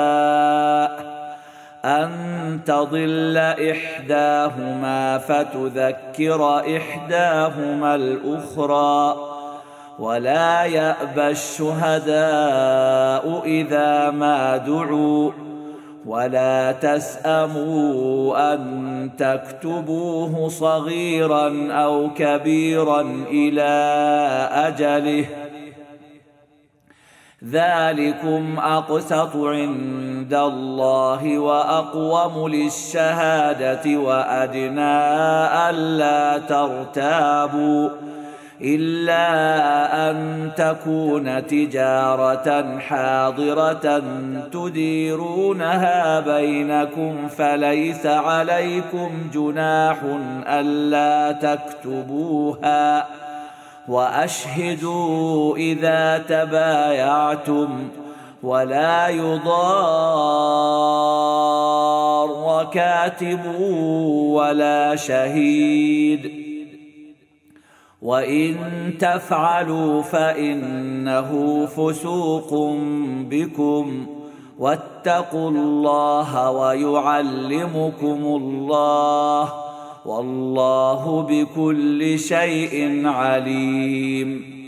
أن تضل إحداهما فتذكر إحداهما الأخرى ولا يأبى الشهداء إذا ما دعوا ولا تسأموا أن تكتبوه صغيرا أو كبيرا إلى أجله ذلكم أقسط عند الله وأقوم للشهادة وأدنى ألا ترتابوا إلا أن تكون تجارة حاضرة تديرونها بينكم فليس عليكم جناح ألا تكتبوها وأشهدوا إذا تبايعتم ولا يضار كاتب ولا شهيد وإن تفعلوا فإنه فسوق بكم واتقوا الله ويعلمكم الله والله بكل شيء عليم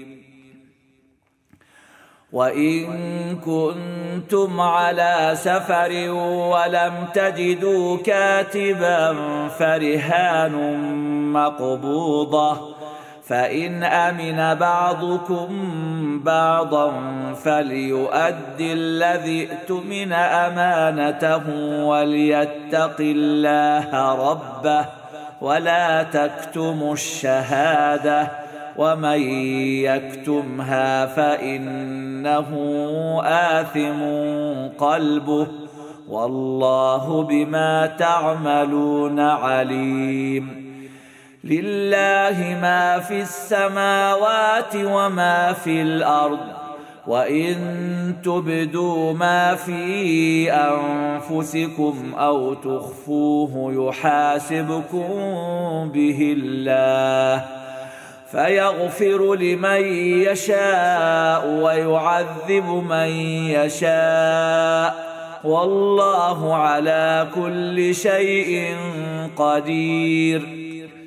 وإن كنتم على سفر ولم تجدوا كاتبا فرهان مقبوضة فإن أمن بعضكم بعضا فليؤدي الذي اؤتمن أمانته وليتق الله ربه ولا تكتموا الشهادة ومن يكتمها فإنه آثم قلبه والله بما تعملون عليم لله ما في السماوات وما في الأرض وإن تبدوا ما في أنفسكم أو تخفوه يحاسبكم به الله فيغفر لمن يشاء ويعذب من يشاء والله على كل شيء قدير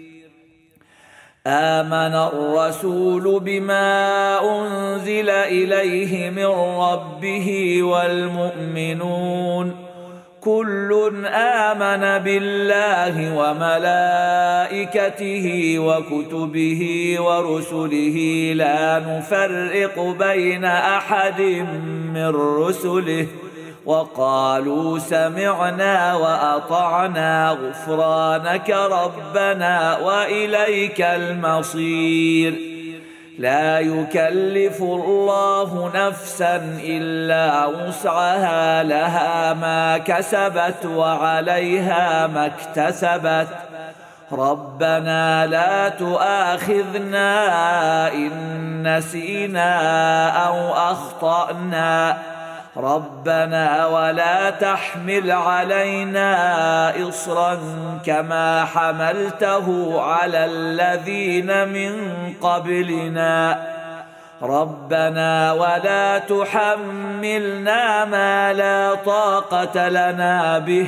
آمن الرسول بما أنزل إليه من ربه والمؤمنون كل آمن بالله وملائكته وكتبه ورسله لا نفرق بين أحد من رسله وقالوا سمعنا وأطعنا غفرانك ربنا وإليك المصير لا يكلف الله نفسا إلا وسعها لها ما كسبت وعليها ما اكتسبت ربنا لا تؤاخذنا إن نسينا أو أخطأنا ربنا ولا تحمل علينا إصرا كما حملته على الذين من قبلنا ربنا ولا تحملنا ما لا طاقة لنا به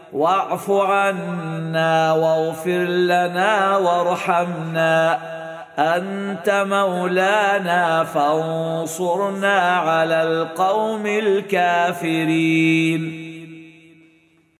واعف عنا واغفر لنا وارحمنا أنت مولانا فانصرنا على القوم الكافرين.